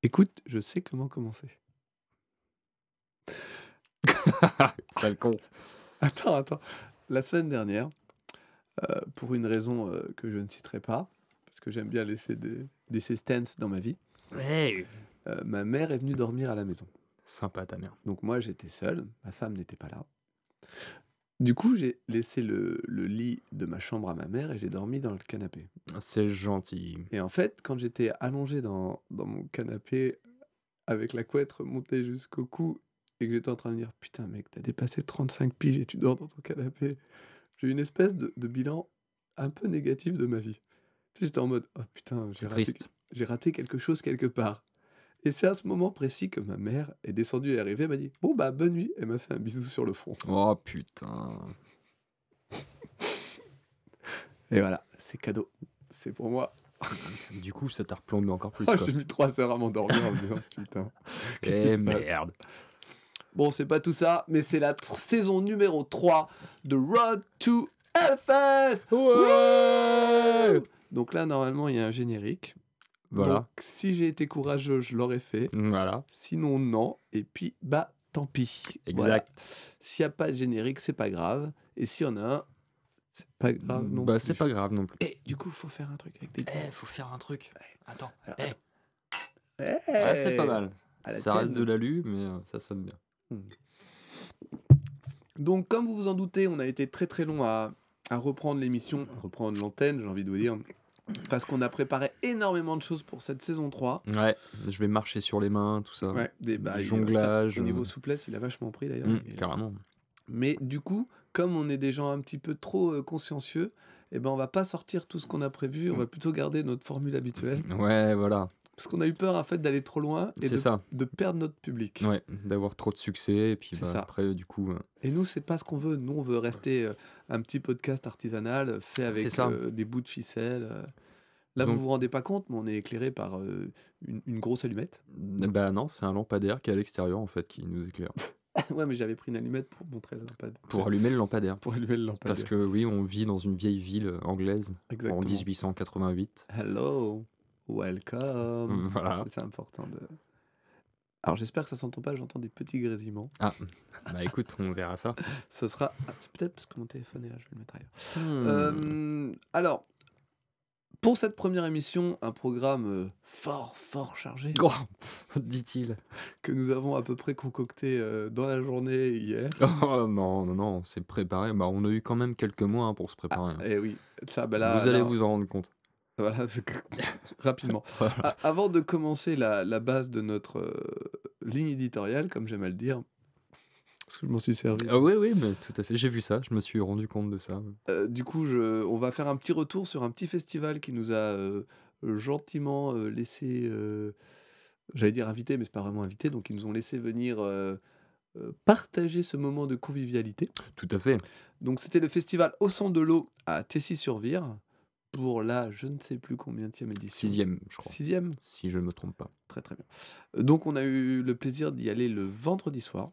Écoute, je sais comment commencer. Sale con. Attends. La semaine dernière, pour une raison que je ne citerai pas, parce que j'aime bien laisser des suspense dans ma vie, Hey. ma mère est venue dormir à la maison. Sympa ta mère. Donc moi, j'étais seul, ma femme n'était pas là. Du coup, j'ai laissé le lit de ma chambre à ma mère et j'ai dormi dans le canapé. C'est gentil. Et en fait, quand j'étais allongé dans mon canapé avec la couette remontée jusqu'au cou et que j'étais en train de dire putain mec, t'as dépassé 35 piges et tu dors dans ton canapé, j'ai eu une espèce de bilan un peu négatif de ma vie. Tu sais, j'étais en mode oh putain, C'est triste. j'ai raté quelque chose quelque part. Et c'est à ce moment précis que ma mère est descendue et est arrivée, elle m'a dit bon bah bonne nuit, elle m'a fait un bisou sur le front. Oh putain. Et voilà, c'est cadeau, c'est pour moi. Du coup, ça t'a replombé encore plus, Oh, quoi. j'ai mis 3 heures à m'endormir en me disant putain, qu'est-ce qui Eh se passe? merde. Bon, c'est pas tout ça, mais c'est la saison numéro 3 de Road to Hellfest. Ouais. Wouh. Donc là, normalement, il y a un générique. Voilà. Donc, si j'ai été courageux, je l'aurais fait. Voilà. Sinon, non. Et puis, bah, tant pis. Exact. Voilà. S'il n'y a pas de générique, c'est pas grave. Et s'il y en a un, c'est pas grave non Bah, plus. c'est pas grave non plus. Et du coup, il faut faire un truc avec des doigts. Faut faire un truc. Attends. Alors, Eh. attends. Ah, c'est pas Hey. mal. À la Ça reste de tienne. l'alu, mais ça sonne bien. Donc, comme vous vous en doutez, on a été très très long à reprendre l'émission, reprendre l'antenne, j'ai envie de vous dire, parce qu'on a préparé énormément de choses pour cette saison 3. Ouais, je vais marcher sur les mains, tout ça. Ouais, Du jonglage. Au niveau souplesse, il a vachement pris d'ailleurs. Carrément. Mais du coup, comme on est des gens un petit peu trop consciencieux, eh ben on va pas sortir tout ce qu'on a prévu, on va plutôt garder notre formule habituelle. Ouais, voilà. Parce qu'on a eu peur en fait d'aller trop loin et de perdre notre public. Ouais, d'avoir trop de succès et puis C'est ça. après du coup. Et nous, c'est pas ce qu'on veut. Nous, on veut rester un petit podcast artisanal fait avec des bouts de ficelle. Là, Donc- vous vous rendez pas compte, mais on est éclairé par une grosse allumette. Bah non, c'est un lampadaire qui est à l'extérieur en fait qui nous éclaire. Ouais, mais j'avais pris une allumette pour montrer la lampadaire. Pour allumer le lampadaire. Pour allumer le lampadaire. Parce que oui, on vit dans une vieille ville anglaise Exactement. en 1888. Hello, welcome. Voilà. C'est important de. Alors j'espère que ça s'entend pas, j'entends des petits grésillements. Ah, bah écoute, on verra ça. Ce sera. Ah, c'est peut-être parce que mon téléphone est là, je vais le mettre ailleurs. Alors, pour cette première émission, un programme fort chargé. Oh, dit-il. Que nous avons à peu près concocté dans la journée hier. Oh non, c'est préparé. Bah on a eu quand même quelques mois pour se préparer. Eh oui, ça, bah là, vous allez vous en rendre compte. Voilà, rapidement. Voilà. Avant de commencer la base de notre ligne éditoriale, comme j'aime à le dire, parce que je m'en suis servi. Ah oui, mais tout à fait, j'ai vu ça, je me suis rendu compte de ça. Du coup, on va faire un petit retour sur un petit festival qui nous a gentiment laissé, j'allais dire invité, mais c'est pas vraiment invité, donc ils nous ont laissé venir partager ce moment de convivialité. Tout à fait. Donc c'était le festival Au Son de l'eau à Tessy-sur-Vire, pour la je ne sais plus combienième édition. 6e, je crois. 6e ? Si je ne me trompe pas. Très très bien. Donc on a eu le plaisir d'y aller le vendredi soir.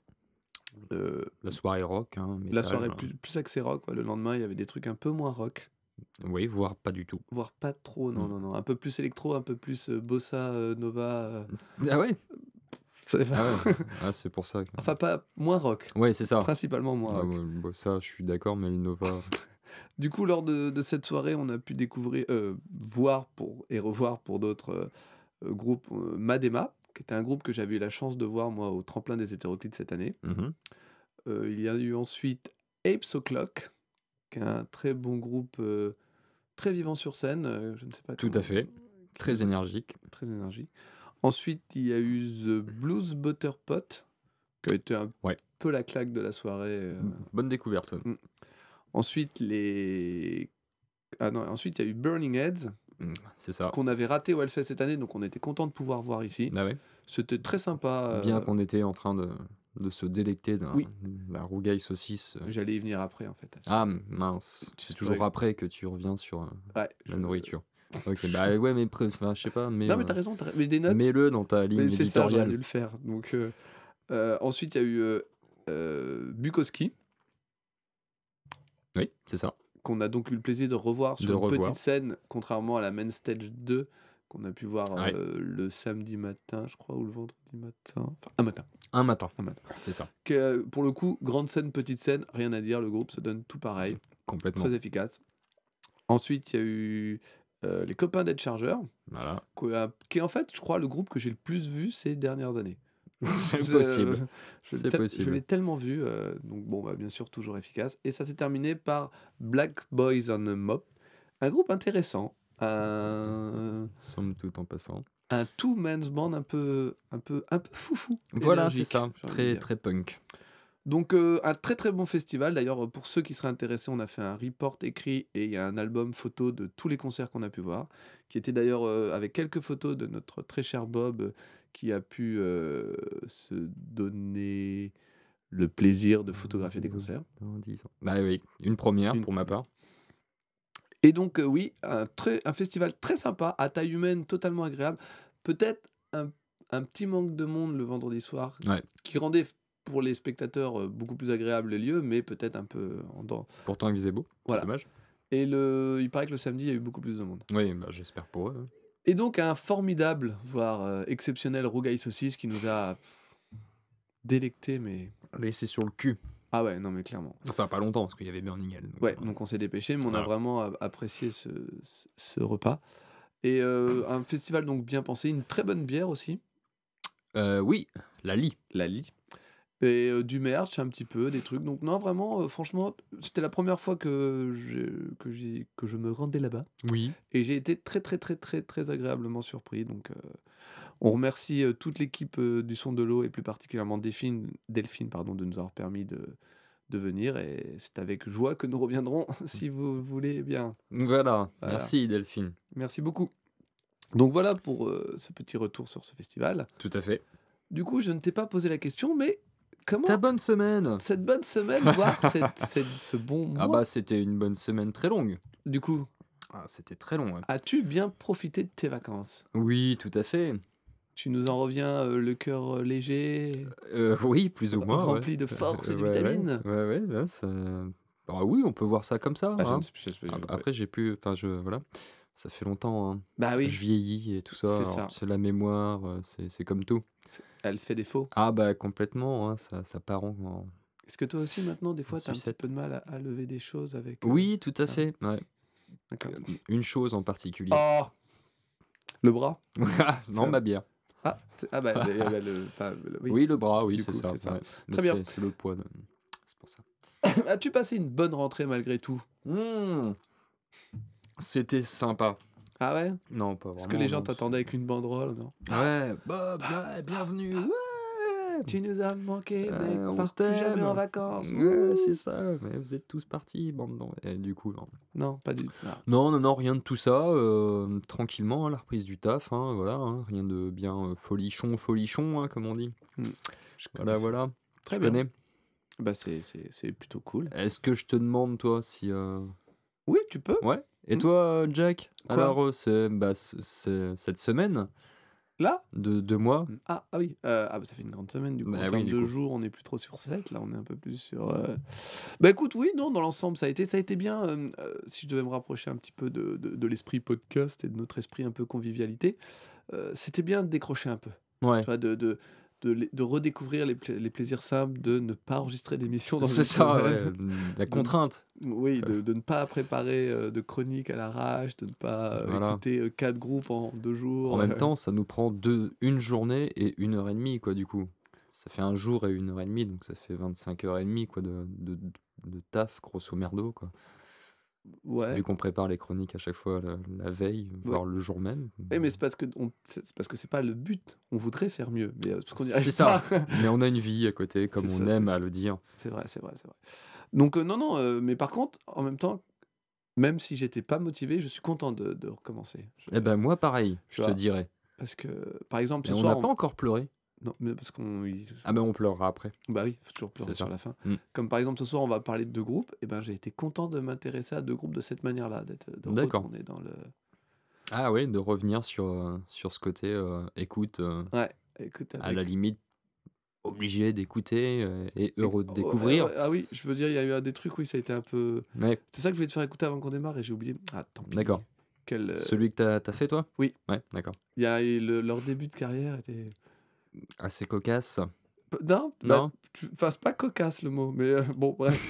La soirée rock. La soirée plus axée rock. Ouais. Le lendemain, il y avait des trucs un peu moins rock. Oui, voire pas du tout. Voire pas trop, non. Un peu plus électro, un peu plus bossa, nova. Ah ouais. Ah, c'est pour ça. Enfin, pas moins rock. Ouais, c'est ça. Principalement moins rock. Ouais, ça, je suis d'accord, mais le nova... Du coup, lors de cette soirée, on a pu découvrir, voir et revoir pour d'autres groupes Madema, qui était un groupe que j'avais eu la chance de voir, moi, au tremplin des hétéroclites cette année. Il y a eu ensuite Apes O'Clock, qui est un très bon groupe, très vivant sur scène. Je ne sais pas. Tout à fait. Très énergique. Très énergique. Ensuite, il y a eu The Blues Butter Pot, qui a été un peu la claque de la soirée. Bonne découverte. Ensuite, ensuite, il y a eu Burning Heads. C'est ça. Qu'on avait raté au Hellfest cette année, donc on était content de pouvoir voir ici. Ah ouais. C'était très sympa. Bien qu'on était en train de se délecter de la rougaille saucisse. J'allais y venir après, en fait. Ah mince. C'est toujours après que tu reviens sur la nourriture. Ok, bah ouais, mais je sais pas. Mais, non, mais t'as raison, mais des notes. Mets-le dans ta ligne éditoriale. C'est ça, j'aurais dû le faire. Donc, ensuite, il y a eu Bukowski. Oui, c'est ça. Qu'on a donc eu le plaisir de revoir sur une petite scène, contrairement à la Main Stage 2 qu'on a pu voir Ouais. le samedi matin, je crois, ou le vendredi matin. Enfin, un matin. Un matin, Un matin. c'est ça. Pour le coup, grande scène, petite scène, rien à dire, le groupe se donne tout pareil, Complètement. très efficace. Ensuite, il y a eu les copains d'Ed Charger, Voilà. qui est en fait, je crois, le groupe que j'ai le plus vu ces dernières années. C'est Je- possible. Je C'est je possible. l'ai tellement vu, donc bon, bah, bien sûr, toujours efficace. Et ça s'est terminé par Black Boys on a Mop, un groupe intéressant, Somme toute en passant. un two-man's band un peu foufou, Voilà, c'est énergique, ça. j'ai envie de Très, dire. très punk. Donc un très très bon festival. D'ailleurs, pour ceux qui seraient intéressés, on a fait un report écrit et il y a un album photo de tous les concerts qu'on a pu voir, qui était d'ailleurs avec quelques photos de notre très cher Bob, qui a pu se donner le plaisir de photographier des concerts. Dans 10 ans. Bah oui, une première Une pour ma première. part. Et donc oui, un festival très sympa, à taille humaine, totalement agréable. Peut-être un petit manque de monde le vendredi soir, Ouais. qui rendait pour les spectateurs beaucoup plus agréable les lieux, mais peut-être un peu en dents. Pourtant, il faisait beau. Voilà. C'est dommage. Et il paraît que le samedi, il y a eu beaucoup plus de monde. Oui, bah, j'espère pour eux. Et donc un formidable, voire exceptionnel Rougail Saucisse qui nous a délecté, mais... Laissé sur le cul. Ah ouais, non mais clairement. Enfin, pas longtemps, parce qu'il y avait Burning Hell. Ouais, donc on s'est dépêché, mais on a Voilà. vraiment apprécié ce repas. Et un festival donc bien pensé, une très bonne bière aussi, Oui, la lie. la Lie. Et du merch un petit peu, des trucs. Donc non, vraiment, franchement, c'était la première fois que je me rendais là-bas. Oui. Et j'ai été très très très très très agréablement surpris. Donc on remercie toute l'équipe du Son de l'eau et plus particulièrement Delphine de nous avoir permis de venir. Et c'est avec joie que nous reviendrons si vous voulez bien. Voilà. Voilà. Merci Delphine. Merci beaucoup. Donc voilà pour ce petit retour sur ce festival. Tout à fait. Du coup, je ne t'ai pas posé la question, mais comment Ta bonne semaine. cette bonne semaine, voire ce bon mois, Ah bah, c'était une bonne semaine très longue. du coup, Ah, c'était très long. Ouais. as-tu bien profité de tes vacances? Oui, tout à fait. Tu nous en reviens le cœur léger, Oui, plus ou moins. Ouais. rempli de force et de Ouais, vitamines? ouais, ça... Bah oui, on peut voir ça comme ça. Ah, je hein. ne sais plus, Après, j'ai pu... Enfin, voilà. Ça fait longtemps. Hein. Bah oui, Je vieillis et tout ça. c'est alors, ça. c'est la mémoire, c'est comme tout. Elle fait défaut. Ah bah complètement, hein, ça part en... Est-ce que toi aussi, maintenant, des fois, tu as un petit sucette. peu de mal à lever des choses avec... Oui, tout à ça fait. Ouais. D'accord. Une chose en particulier. Oh! Le bras? Non, Ça- ma bière. Ah, bah, oui. Oui, le bras, oui, Du c'est coup, ça. c'est ça. ouais. Mais Très bien. c'est le poids. C'est pour ça. As-tu passé une bonne rentrée malgré tout? C'était sympa. Ah ouais? Non, pas vraiment. Est-ce que les gens non, t'attendaient avec une banderole, non? Ouais, Bob, ouais, bienvenue. Ouais, Tu nous as manqué, mec, on pars plus jamais t'aime. en vacances. Ouais, Ouh. c'est ça. Mais vous êtes tous partis, bande d'en- Et du coup, non. Non, pas du tout. Non, rien de tout ça. Tranquillement, hein, la reprise du taf, hein, voilà. Hein, rien de bien folichon, hein, comme on dit. Je connais ça. Voilà. Très Tu bien. connais. Bah, c'est plutôt cool. Est-ce que je te demande, toi, si... Oui, tu peux. Ouais. Et toi, Jack? Quoi? Alors, c'est cette semaine Là? de 2 mois. Ah oui. Bah, ça fait une grande semaine, du coup. Bah En oui, termes du de coup. jours, on n'est plus trop sur 7. Là, on est un peu plus sur... Bah écoute, oui, non, dans l'ensemble, ça a été bien. Si je devais me rapprocher un petit peu de l'esprit podcast et de notre esprit un peu convivialité, c'était bien de décrocher un peu. Ouais. Tu vois, de redécouvrir les plaisirs simples, de ne pas enregistrer d'émissions dans C'est une ça, semaine. ouais. La contrainte. Oui, de ne pas préparer de chroniques à l'arrache, de ne pas Voilà. écouter 4 groupes en 2 jours. En même temps, ça nous prend une journée et 1h30, quoi, du coup. Ça fait un jour et 1h30, donc ça fait 25h30, quoi, de taf, grosso merdo, quoi. Ouais. Vu qu'on prépare les chroniques à chaque fois la veille, voire le jour même. Oui, mais c'est parce que c'est pas le but. On voudrait faire mieux, mais parce qu'on y C'est arrive ça. pas. Mais on a une vie à côté, comme C'est on ça, aime c'est à le dire. C'est vrai. Donc non, mais par contre, en même temps, même si j'étais pas motivé, je suis content de recommencer. Eh ben moi, pareil, tu je te vois, dirais. Parce que, par exemple, Et ce on soir... n'a pas encore pleuré. Non, mais parce qu'on... Ah ben on pleurera après. Bah oui, faut toujours pleurer C'est sur ça. la fin. Mm. Comme par exemple, ce soir, on va parler de 2 groupes. Et ben, j'ai été content de m'intéresser à 2 groupes de cette manière-là, de D'accord. retourner dans le... Ah ouais, de revenir sur ce côté écoute, Ouais, écoute, à la limite, obligé d'écouter et heureux de Ouais, découvrir. ah oui, je veux dire, il y a eu des trucs, oui, ça a été un peu... Ouais, C'est ça que je voulais te faire écouter avant qu'on démarre et j'ai oublié. Ah, tant pis. d'accord. Celui que t'as fait, toi? Oui, Ouais, d'accord. leur début de carrière était Assez cocasse? non, bah, Non? enfin, c'est pas cocasse le mot, mais bon, bref.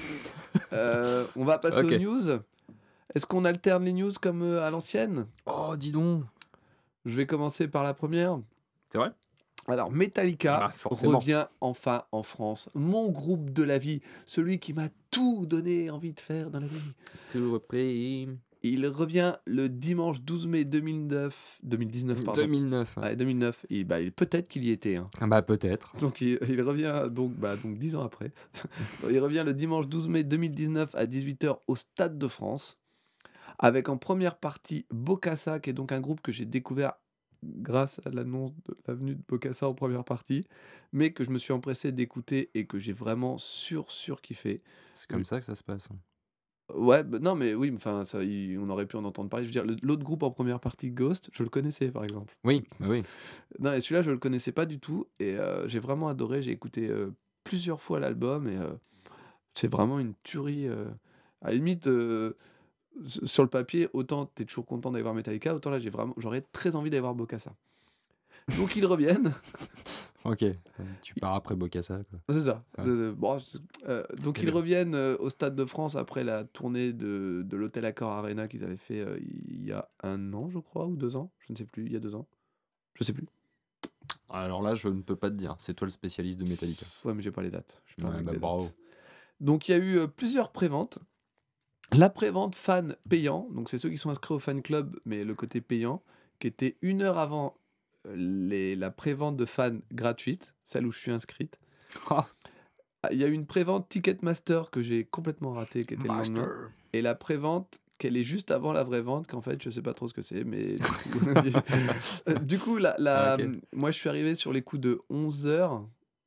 On va passer aux OK. news. Est-ce qu'on alterne les news comme à l'ancienne? Oh, dis donc! Je vais commencer par la première. C'est vrai? Alors, Metallica Bah, forcément. revient enfin en France. Mon groupe de la vie, celui qui m'a tout donné envie de faire dans la vie. Tout repris. Il revient le dimanche 12 mai 2019, pardon. 2009, ouais. Ouais, 2009. Et bah, peut-être qu'il y était, hein. Ah bah, peut-être. Donc il revient donc 10 ans après. Il revient le dimanche 12 mai 2019 à 18 h au Stade de France, avec en première partie Bokassa, qui est donc un groupe que j'ai découvert grâce à l'annonce de la venue de Bokassa en première partie, mais que je me suis empressé d'écouter et que j'ai vraiment surkiffé. C'est comme ça que ça se passe, hein. Ouais, bah, non, mais oui, enfin, on aurait pu en entendre parler. Je veux dire, l'autre groupe en première partie, Ghost, je le connaissais par exemple. Oui, bah oui. Non, et celui-là, je le connaissais pas du tout, et j'ai vraiment adoré. J'ai écouté plusieurs fois l'album, et c'est vraiment une tuerie. À la limite, sur le papier, autant t'es toujours content d'aller voir Metallica, autant là, j'aurais très envie d'aller voir Bokassa. Donc ils reviennent. OK. Tu pars après Bokassa, quoi. C'est ça. Ouais. Bon, donc C'était ils bien. reviennent au Stade de France après la tournée de l'Hôtel Accor Arena qu'ils avaient fait il y a 1 an, je crois, ou 2 ans. Je ne sais plus, il y a 2 ans. Je sais plus. Alors là, je ne peux pas te dire. C'est toi le spécialiste de Metallica. Ouais, mais j'ai pas les dates. Je suis pas un Ouais, mec bah des dates. bravo. Donc il y a eu plusieurs préventes. La prévente fan payant, donc c'est ceux qui sont inscrits au fan club, mais le côté payant, qui était 1 heure avant la prévente de fans gratuite, celle où je suis inscrite. Ah, Il y a eu une prévente Ticketmaster que j'ai complètement ratée, qui était le lendemain. Master. Et la prévente, qu'elle est juste avant la vraie vente, qu'en fait je sais pas trop ce que c'est, mais du coup, du coup Ah, OK. moi je suis arrivé sur les coups de 11 h,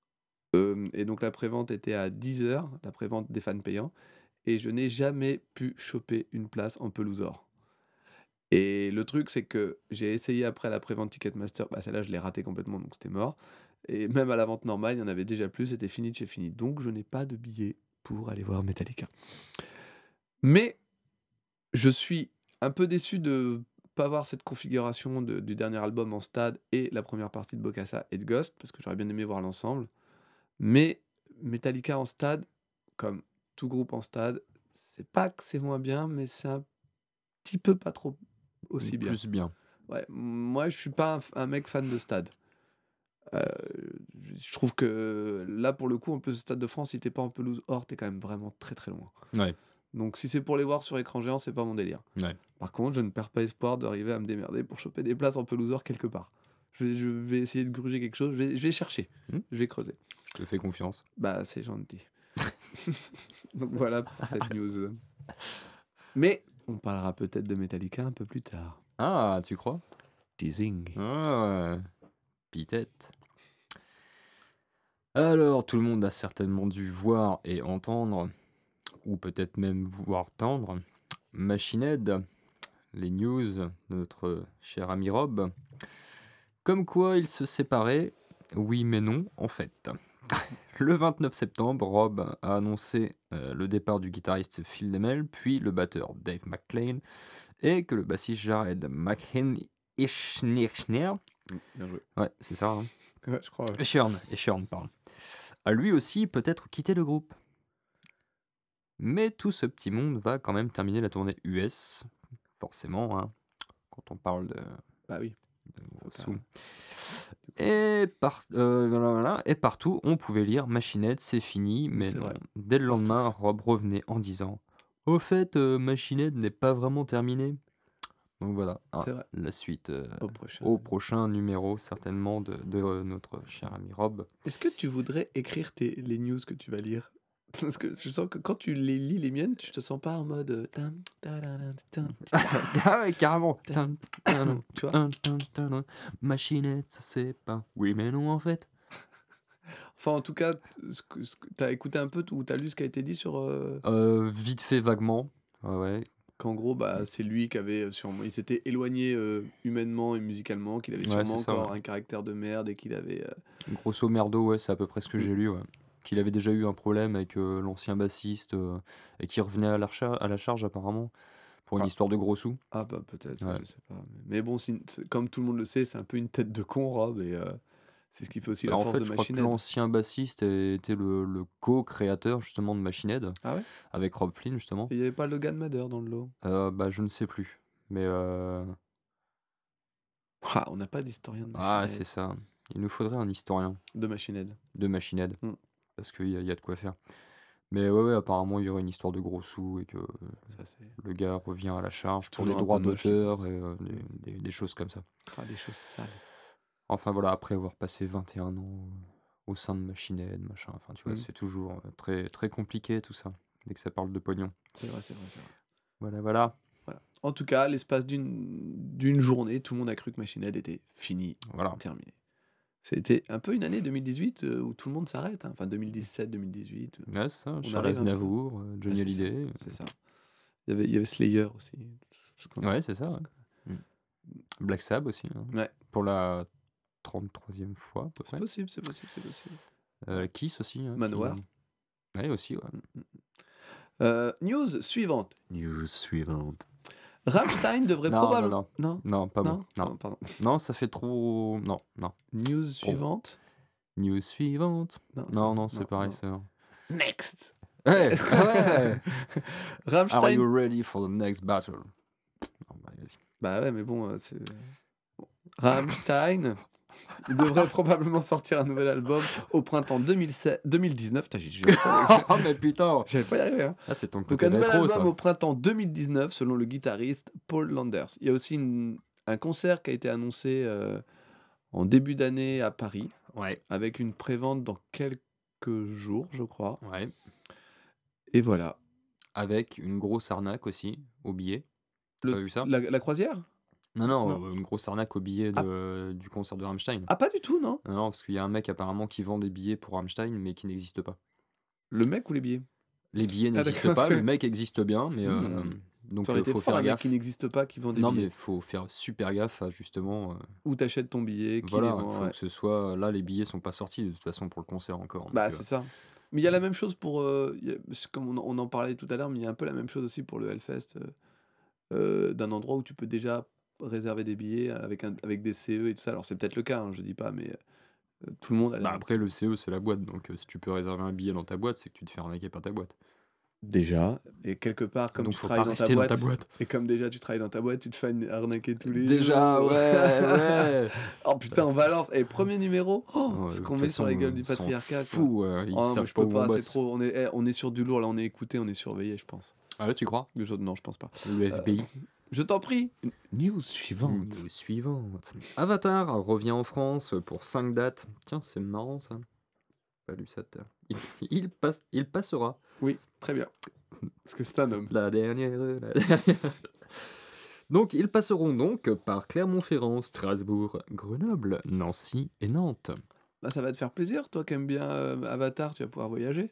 et donc la prévente était à 10 h, la prévente des fans payants, et je n'ai jamais pu choper une place en pelousor. Et le truc, c'est que j'ai essayé après la prévente Ticketmaster, bah celle-là je l'ai ratée complètement, donc c'était mort. Et même à la vente normale, il y en avait déjà plus, c'était fini de chez fini. Donc je n'ai pas de billet pour aller voir Metallica. Mais je suis un peu déçu de pas voir cette configuration du dernier album en stade et la première partie de Bokassa et de Ghost, parce que j'aurais bien aimé voir l'ensemble. Mais Metallica en stade, comme tout groupe en stade, c'est pas que c'est moins bien, mais c'est un petit peu pas trop aussi bien. Plus bien. Ouais, moi je suis pas un mec fan de stade. Heu, je trouve que là, pour le coup, en plus, le Stade de France, si tu pas en pelouse or, tu quand même vraiment très, très loin. Ouais, Donc si c'est pour les voir sur écran géant, c'est pas mon délire. ouais. Par contre, je ne perds pas espoir d'arriver à me démerder pour choper des places en pelouse or quelque part. Je vais essayer de gruger quelque chose, je vais chercher, Mmh, je vais creuser. je te fais confiance. Bah, c'est gentil. Donc voilà pour cette news. Mais on parlera peut-être de Metallica un peu plus tard. Ah, tu crois? Teasing. Ah, peut-être. Alors, tout le monde a certainement dû voir et entendre, ou peut-être même voir tendre, Machine Head, les news de notre cher ami Rob. Comme quoi ils se séparaient, oui mais non, en fait. Le 29 septembre, Rob a annoncé le départ du guitariste Phil Demmel, puis le batteur Dave McClain, et que le bassiste Jared McIschner, Bien joué. ouais, c'est ça, hein, Ouais, je crois, ouais. Eschern, pardon, a lui aussi peut-être quitté le groupe. Mais tout ce petit monde va quand même terminer la tournée US, forcément, hein, quand on parle de Bah oui, gros faut pas sous. Et partout, on pouvait lire Machine Head, c'est fini, mais c'est non. vrai, Dès le partout. lendemain, Rob revenait en disant au fait, Machine Head n'est pas vraiment terminé. Donc voilà, hein, C'est vrai. la suite Au prochain. au prochain numéro, certainement, de notre cher ami Rob. Est-ce que tu voudrais écrire les news que tu vas lire? Parce que je sens que quand tu les lis, les miennes, tu te sens pas en mode tam, tadadam, tam, Ah ouais, carrément. tam. Tu vois? Machine Head, ça c'est pas. Oui, mais non, en fait. Enfin, en tout cas, t'as écouté un peu ou t'as lu ce qui a été dit sur Vite fait, vaguement. Ouais, ouais. qu'en gros, bah, c'est lui qui avait sûrement, il s'était éloigné humainement et musicalement, qu'il avait Ouais, sûrement c'est ça, encore ouais. un caractère de merde et qu'il avait. Grosso merdo, ouais, c'est à peu près ce que Mm, j'ai lu, ouais. Qu'il avait déjà eu un problème avec l'ancien bassiste et qui revenait à la charge apparemment. Pour une Ah, histoire de gros sous. ah bah peut-être, Ouais. je sais pas. Mais bon, comme tout le monde le sait, c'est un peu une tête de con, Rob, et c'est ce qui fait aussi Bah, la en force fait, de je crois que Machine Head. l'ancien bassiste était le co-créateur justement de Machine Head, Ah ouais? avec Rob Flynn justement. Il n'y avait pas Logan Mather dans le lot? Bah, je ne sais plus. Mais Ah, on n'a pas d'historien de Machine ah, Head. c'est ça. Il nous faudrait un historien De Machine Head. de Machine Head, Hmm, parce qu'il y a de quoi faire. Mais ouais, apparemment, il y aurait une histoire de gros sous et que ça, c'est le gars revient à la charge c'est pour les toujours un peu droits moche, les d'auteur grosses. et Hmm. des choses comme ça. Ah, des choses sales. Enfin voilà, après avoir passé 21 ans au sein de Machine Head, machin, enfin tu vois, Hmm. c'est toujours très, très compliqué tout ça, dès que ça parle de pognon. C'est vrai, c'est vrai, c'est vrai. Voilà. Voilà. En tout cas, l'espace d'une journée, tout le monde a cru que Machine Head était fini, Voilà. terminé. C'était un peu une année 2018 où tout le monde s'arrête, hein. Enfin 2017, 2018. Ouais, c'est ça, On Charles arrive un peu. Aznavour, Ah, Johnny c'est ça, Hallyday. c'est ça. Il y avait Slayer aussi. Ouais, c'est ça, ouais. Mm. Black Sabbath aussi, hein, Ouais, pour la 33e fois à peu c'est près. possible, c'est possible, c'est possible. Kiss aussi. Hein, Manowar. Ouais, aussi, ouais. News suivante. News suivante. Rammstein devrait Non, probablement... Non, non, pas bon. non, Non. pardon. Non, ça fait trop. Non. News Trop. suivante. News suivante. Non, c'est pareil, non. ça. Next. Hey, ah ouais. Are Rammstein. you ready for the next battle? Non, bah, vas-y. Bah ouais, mais bon, c'est... Bon. Rammstein devrait probablement sortir un nouvel album au printemps 2019. Putain, Oh, mais putain! j'allais pas y arriver, hein. Ah, c'est ton Donc côté un nouvel rétro, album ça. au printemps 2019, selon le guitariste Paul Landers. Il y a aussi un concert qui a été annoncé en début d'année à Paris, Ouais. avec une prévente dans quelques jours, je crois. Ouais. Et voilà. Avec une grosse arnaque aussi, au billet. T'as pas vu ça? La croisière? Non, Non. une grosse arnaque au billet Ah. du concert de Rammstein. Ah, pas du tout, non? Non, parce qu'il y a un mec apparemment qui vend des billets pour Rammstein, mais qui n'existe pas. Le mec ou les billets? Les billets Ah, n'existent d'accord, pas, parce que... le mec existe bien, mais donc Ça aurait été faut fort, faire un mec gaffe. qui n'existe pas, qui vend des Non, billets. mais faut faire super gaffe à justement. Où t'achètes ton billet, qui les Voilà, il vend, faut ouais. que ce soit. Là, les billets sont pas sortis de toute façon pour le concert encore. Bah, Donc, c'est ça. Mais il y a la même chose pour... c'est comme on en parlait tout à l'heure, mais il y a un peu la même chose aussi pour le Hellfest, d'un endroit où tu peux déjà réserver des billets avec des CE et tout ça. Alors c'est peut-être le cas, hein, je dis pas, mais tout le monde a bah l'air... après, le CE, c'est la boîte. Donc, si tu peux réserver un billet dans ta boîte, c'est que tu te fais arnaquer par ta boîte. Déjà, et quelque part, comme Donc, tu faut travailles pas dans ta rester dans boîte, ta boîte. et comme déjà tu travailles dans ta boîte, tu te fais arnaquer tous les Déjà, jours. ouais. Oh putain, on balance. Et premier numéro, Ouais, ce de qu'on toute met sur la façon, gueule du ils sont patriarcat, quoi. fous, ils Oh non, savent mais je pas peux où on pas, c'est bosse. trop. On est sur du lourd, là, on est écouté, on est surveillé, je pense. Ah ouais, tu crois? Non, je pense pas. Le FBI. Je t'en prie. News suivante. News suivante. Avatar revient en France pour 5 dates. Tiens, c'est marrant ça. Pas lu ça tout à l'heure. Il passera. Oui, très bien. Parce que c'est un homme. La dernière. Donc, ils passeront donc par Clermont-Ferrand, Strasbourg, Grenoble, Nancy et Nantes. Bah, ça va te faire plaisir, toi qui aimes bien Avatar, tu vas pouvoir voyager.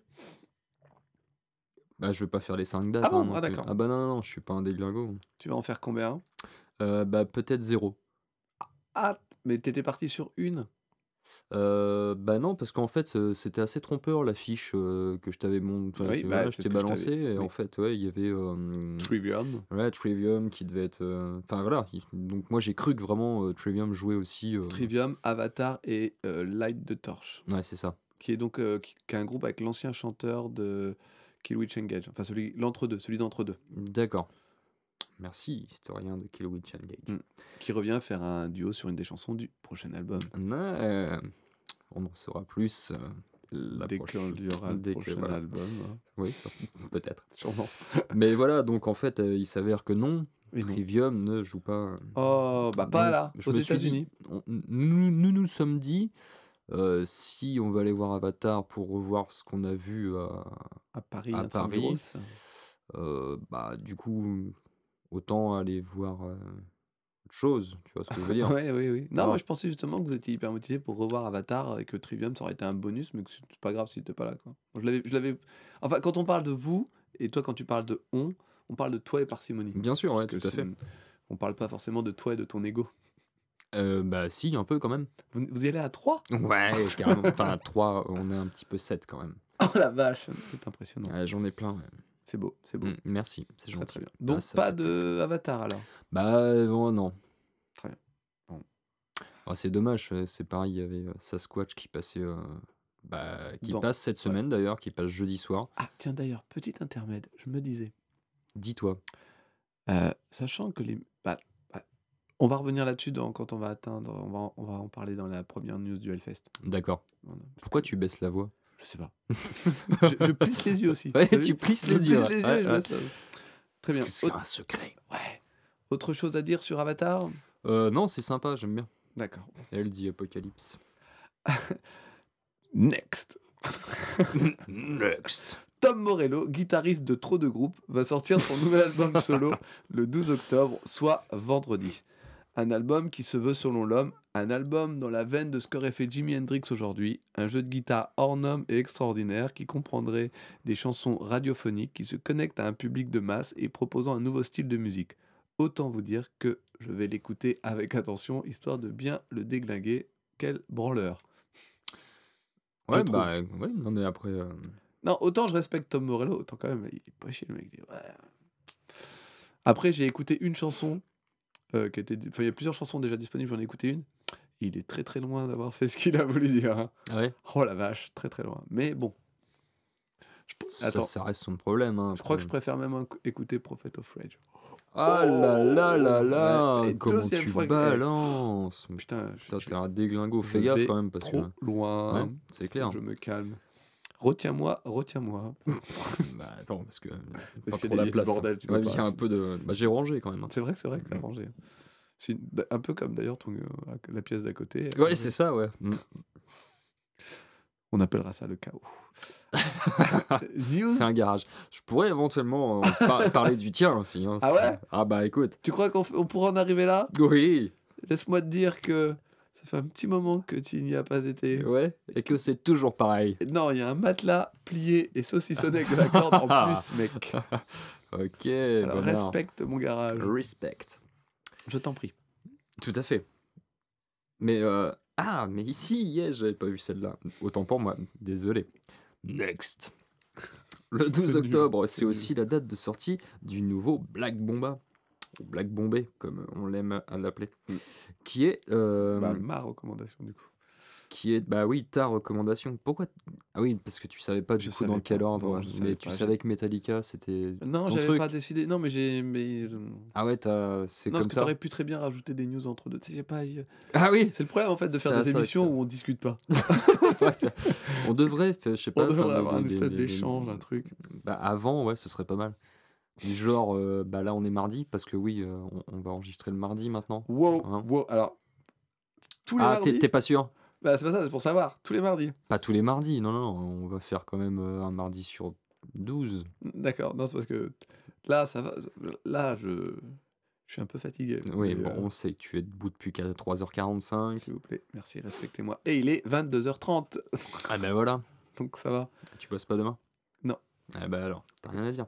Bah, je vais pas faire les 5 dates. Ah bon? non Ah, plus. d'accord. Ah bah non, je suis pas un déglingo. Tu vas en faire combien? Bah, peut-être 0. Ah, mais t'étais parti sur une. Bah non, parce qu'en fait, c'était assez trompeur l'affiche que je t'avais montré. Oui, bah, c'est je ce t'ai que je balancé, t'avais. et Oui. en fait, ouais, il y avait Trivium. ouais, Trivium qui devait être. Enfin voilà, donc moi j'ai cru que vraiment Trivium jouait aussi. Trivium, Avatar et Light the Torch. Ouais, c'est ça. Qui est donc qui est un groupe avec l'ancien chanteur de Killswitch Engage. Enfin, celui d'entre-deux. D'accord. Merci, historien de Killswitch Engage. Qui revient faire un duo sur une des chansons du prochain album. Ouais, on en saura plus Dès qu'il y aura le prochain voilà. album. Hein. Oui, peut-être. Sûrement. Mais voilà, donc en fait, il s'avère que non, Et non. Trivium ne joue pas. Oh, bah pas Donc, là, je aux me suis dit, États-Unis. nous sommes dit, si on va aller voir Avatar pour revoir ce qu'on a vu À Paris, à Intramuros. bah du coup, autant aller voir autre chose, tu vois ce que je veux dire. Ouais, oui. Non, Voilà. moi je pensais justement que vous étiez hyper motivé pour revoir Avatar et que Trivium ça aurait été un bonus, mais que c'est pas grave s'il était pas là, quoi. Moi, je l'avais. Enfin, quand on parle de vous, et toi quand tu parles de on parle de toi et parcimonie. Bien sûr, ouais, Parce que tout à fait. on parle pas forcément de toi et de ton ego. Bah si, un peu quand même. Vous y allez à 3? Ouais, carrément. Enfin, 3, on est un petit peu 7 quand même. Oh la vache, c'est impressionnant. J'en ai plein. Ouais. C'est beau, c'est beau. Merci, c'est Très, très gentil. bien. Donc Ça pas fait plaisir. de Avatar alors? Bah, non. Très bien. Bon. C'est dommage, c'est pareil, il y avait, Sasquatch qui passait, qui Dans passe cette ouais. semaine d'ailleurs, qui passe jeudi soir. Ah tiens d'ailleurs, petit intermède, je me disais, Dis-toi. sachant que bah, on va revenir là-dessus quand on va atteindre on va en parler dans la première news du Hellfest. D'accord. Voilà, parce Pourquoi que tu baisses la voix? je sais pas. Je plisse les yeux aussi, Ouais, tu as tu vu? plisses Je les yeux, plisse ouais, les yeux ouais, et je ouais. baisse la très Parce bien. que c'est un secret. Ouais. Autre chose à dire sur Avatar? Non, c'est sympa, j'aime bien. D'accord. Elle dit Apocalypse. Next. Next. Tom Morello, guitariste de trop de groupes, va sortir son nouvel album solo le 12 octobre, soit vendredi. Un album qui se veut, selon l'homme, un album dans la veine de ce qu'aurait fait Jimi Hendrix aujourd'hui, un jeu de guitare hors norme et extraordinaire qui comprendrait des chansons radiophoniques qui se connectent à un public de masse et proposant un nouveau style de musique. Autant vous dire que je vais l'écouter avec attention, histoire de bien le déglinguer. Quel branleur, je Ouais, trouve. ouais, non mais après, Non, autant je respecte Tom Morello, autant quand même, il est pas chier le mec. Ouais. Après, j'ai écouté une chanson qui était. Enfin, il y a plusieurs chansons déjà disponibles, j'en ai écouté une. Il est très très loin d'avoir fait ce qu'il a voulu dire, hein. ah ouais, Oh la vache, très très loin. Mais bon, attends, ça reste son problème, hein, je crois que après. je préfère même écouter Prophet of Rage. Ah là là là Oh ouais, là, et comment deuxième tu fois balances! putain, Putain, t'es un déglingo, je fais gaffe vais quand même parce que trop loin. ouais, c'est Faut clair. que je me calme. Retiens-moi, retiens-moi. Bah attends, parce que pas Parce qu'il trop y a la du place, hein. bordel, tu peux Ouais, il pas. y a un peu de. Bah j'ai rangé quand même, hein. C'est vrai que t'as rangé. C'est un peu comme d'ailleurs la pièce d'à côté. Ouais, c'est ça, ouais. On appellera ça le chaos. News. C'est un garage. Je pourrais éventuellement parler du tien aussi, hein, Ah ouais? Ah bah écoute. Tu crois qu'on pourra en arriver là? Oui, Laisse-moi te dire que ça fait un petit moment que tu n'y as pas été. ouais, et que c'est toujours pareil. Et non, il y a un matelas plié et saucissonné avec de la corde en plus, mec. Ok, Alors bonheur. respecte mon garage. Respect. Je t'en prie. Tout à fait. Mais mais ici, yes, j'avais pas vu celle-là. Autant pour moi, désolé. Next. Le 12 C'est nul, octobre, c'est c'est nul. aussi la date de sortie du nouveau Black Bomba, ou Black Bombay, comme on l'aime à l'appeler, qui est, Ma recommandation du coup. bah oui, ta recommandation. Pourquoi? Ah oui, parce que tu savais pas du Je coup dans savais quel pas. ordre, Non, je savais mais tu pas. savais que Metallica c'était Non, ton j'avais truc. pas décidé. Non, mais Ah ouais, c'est Non, comme parce que ça. t'aurais pu très bien rajouter des news entre deux. Tu sais, j'ai pas. Ah oui, C'est le problème en fait de faire Ça- des ça émissions reste- où on discute pas. on devrait, je sais On pas, devrait faire avoir une des- espèce des- d'échange, un truc. Bah avant, ouais, ce serait pas mal. Du genre, bah là on est mardi, parce que oui, on va enregistrer le mardi maintenant. Wow, Hein. wow. Alors, tous les Ah, mardis. t'es pas sûr? Bah, c'est pas ça, c'est pour savoir. Tous les mardis. Pas tous les mardis, non, on va faire quand même un mardi sur 12. D'accord, non, c'est parce que là, ça va. Là, je suis un peu fatigué. Oui, mais, bon, on sait que tu es debout depuis 3h45. s'il vous plaît, merci, respectez-moi. Et il est 22h30, Ah ben voilà, donc ça va. tu bosses pas demain? Non. Ah bah alors, t'as rien à dire.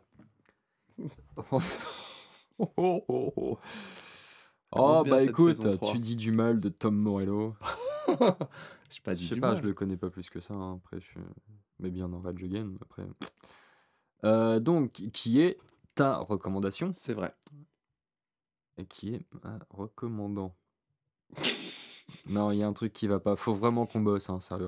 Oh Commence bien bah cette écoute, saison 3. tu dis du mal de Tom Morello. J'ai pas dit Je sais du pas, mal. je le connais pas plus que ça, hein. Après je mets bien dans Rage Again, après. Donc, qui est ta recommandation C'est vrai. et qui est ma recommandant. Non, il y a un truc qui va pas, faut vraiment qu'on bosse, hein, sérieux.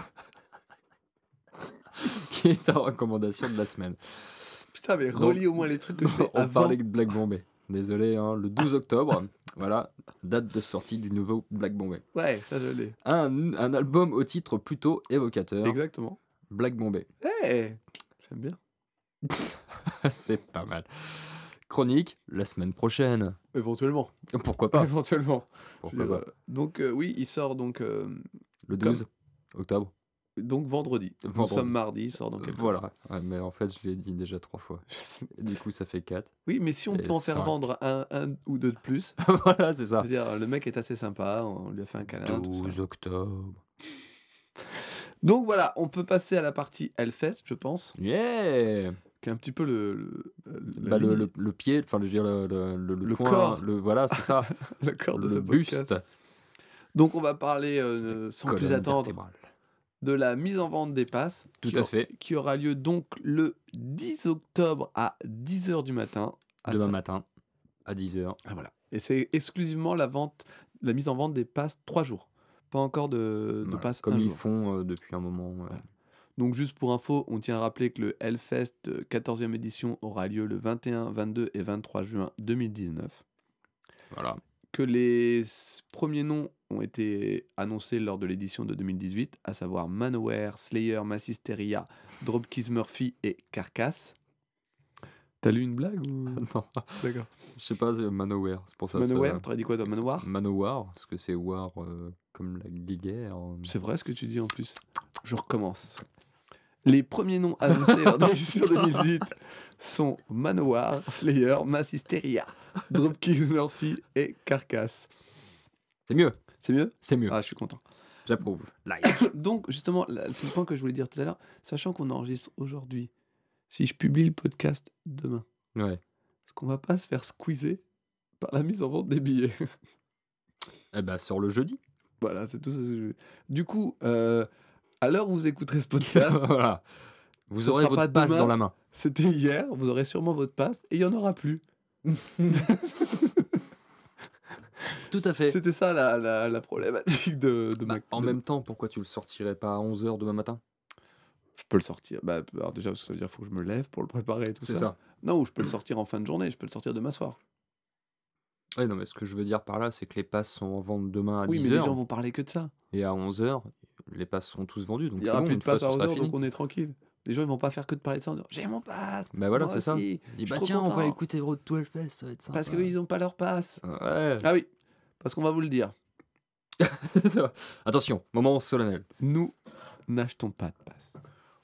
Qui est ta recommandation de la semaine? Putain, mais Donc, relis au moins les trucs que je fais on avant. parlait de Black Bombay. Désolé, hein, le 12 octobre, voilà, date de sortie du nouveau Black Bombay. Ouais, ça je l'ai. Un album au titre plutôt évocateur, Exactement. Black Bombay. Hey, j'aime bien. C'est pas mal. Chronique, la semaine prochaine. Éventuellement. Pourquoi pas? Éventuellement. Pourquoi pas? Donc, oui, il sort donc, Le 12 octobre. donc vendredi. Nous Vendredi. sommes mardi, il sort dans quelques jours. Voilà. Ouais, mais en fait, je l'ai dit déjà 3 fois. Et du coup, ça fait 4. Oui, mais si on Et peut en faire 5. vendre un ou deux de plus, Voilà, c'est je ça. veux dire, le mec est assez sympa, on lui a fait un câlin, tout 12 ça. octobre. Donc voilà, on peut passer à la partie Hellfest, je pense, Yeah! qui est un petit peu la Bah, ligne, le pied, enfin, je veux dire, le point, corps. Voilà, c'est ça. le corps de ce Le podcast. buste. Donc on va parler, sans plus Colonne attendre, vertébrale. de la mise en vente des passes Tout à fait. qui aura lieu donc le 10 octobre à 10h du matin. Demain matin, à 10h. Ah, voilà. Et c'est exclusivement la mise en vente des passes 3 jours. Pas encore de Voilà. passes Comme 1 ils jour. font depuis un moment. Voilà. Donc juste pour info, on tient à rappeler que le Hellfest 14e édition aura lieu le 21, 22 et 23 juin 2019. Voilà. Que les premiers noms ont été annoncés lors de l'édition de 2018, à savoir Manowar, Slayer, Massisteria, Dropkick Murphy et Carcass. T'as lu une blague ou... Non, D'accord. je sais pas, Manowar, c'est pour ça. Manowar, t'aurais dit quoi toi, Manowar? Manowar, parce que c'est war comme la guerre. C'est vrai ce que tu dis en plus. Je recommence. Les premiers noms annoncés lors de l'édition 2018 sont Manowar, Slayer, Massisteria, Dropkick Murphy et Carcass. C'est mieux, C'est mieux? c'est mieux. Ah, je suis content. J'approuve. Like. Donc, justement, c'est le point que je voulais dire tout à l'heure. Sachant qu'on enregistre aujourd'hui, si je publie le podcast demain, Ouais. est-ce qu'on va pas se faire squeezer par la mise en vente des billets? Eh ben, sur le jeudi. Voilà, c'est tout ça. Du coup, à l'heure où vous écouterez ce podcast, Voilà. Vous ce aurez sera pas votre passe demain. dans la main. C'était hier, vous aurez sûrement votre passe et il n'y en aura plus. Tout à fait. C'était ça la problématique de Bah, en même temps, pourquoi tu le sortirais pas à 11h demain matin? Je peux le sortir. Bah, alors déjà, parce que ça veut dire qu'il faut que je me lève pour le préparer et tout ça. C'est ça. Non, ou je peux le sortir en fin de journée, je peux le sortir demain soir. Ouais, non, mais ce que je veux dire par là, c'est que les passes sont en vente demain à Oui, 10h. mais les gens vont parler que de ça. Et à 11h, les passes seront tous vendus. Donc Il n'y c'est aura bon, plus une de fois passe ce à sera 11h, fini. donc on est tranquille. Les gens, ils vont pas faire que de parler de ça en disant j'ai mon passe. Bah voilà, moi c'est ça. aussi, Dis, je bah suis tiens, trop on va content. écouter Road to Hellfest, ça va être sympa. Parce qu'ils n'ont pas leur passe. Ouais. Ah oui, parce qu'on va vous le dire. Attention, moment solennel. Nous n'achetons pas de passe.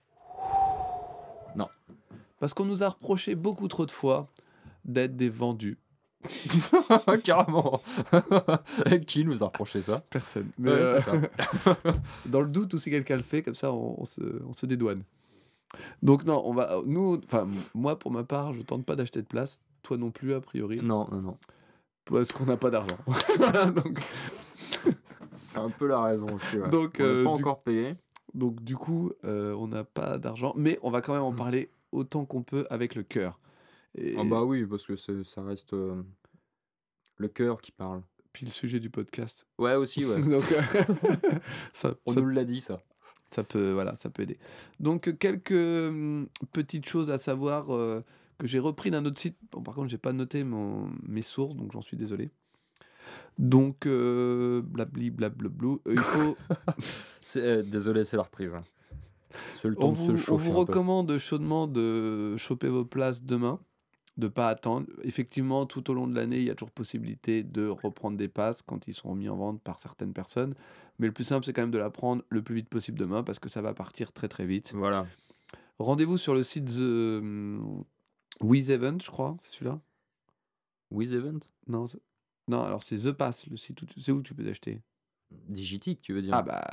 Non. Parce qu'on nous a reproché beaucoup trop de fois d'être des vendus. Carrément. Qui nous a reproché ça? Personne. Mais Ouais, c'est ça. dans le doute, ou si quelqu'un le fait, comme ça, on se dédouane. Donc non, moi pour ma part, je tente pas d'acheter de place. Toi non plus, a priori. Non, non, non. Parce qu'on n'a pas d'argent. Voilà, donc, C'est un peu la raison aussi. Ouais. Donc, on n'est pas du- encore payé. donc du coup, on n'a pas d'argent, mais on va quand même en parler autant qu'on peut avec le cœur. Et Ah bah oui, parce que ça reste le cœur qui parle. puis le sujet du podcast. Ouais, aussi, ouais. Donc, ça, On ça- nous l'a dit, ça. ça peut, voilà, ça peut aider. Donc quelques petites choses à savoir que j'ai repris d'un autre site. Bon, par contre, j'ai pas noté mes sources, donc j'en suis désolé. Donc blabli blablablou, il faut. Désolé, c'est la reprise. hein. C'est le On temps de se vous chauffer un peu. recommande chaudement de choper vos places demain, de pas attendre. Effectivement, tout au long de l'année, il y a toujours possibilité de reprendre des passes quand ils sont mis en vente par certaines personnes. Mais le plus simple, c'est quand même de la prendre le plus vite possible demain parce que ça va partir très très vite. Voilà. Rendez-vous sur le site The Wiz Event, je crois, c'est celui-là. Wiz Event? Non, non, alors c'est The Pass, le site c'est où tu peux acheter. Digitique, tu veux dire? Ah bah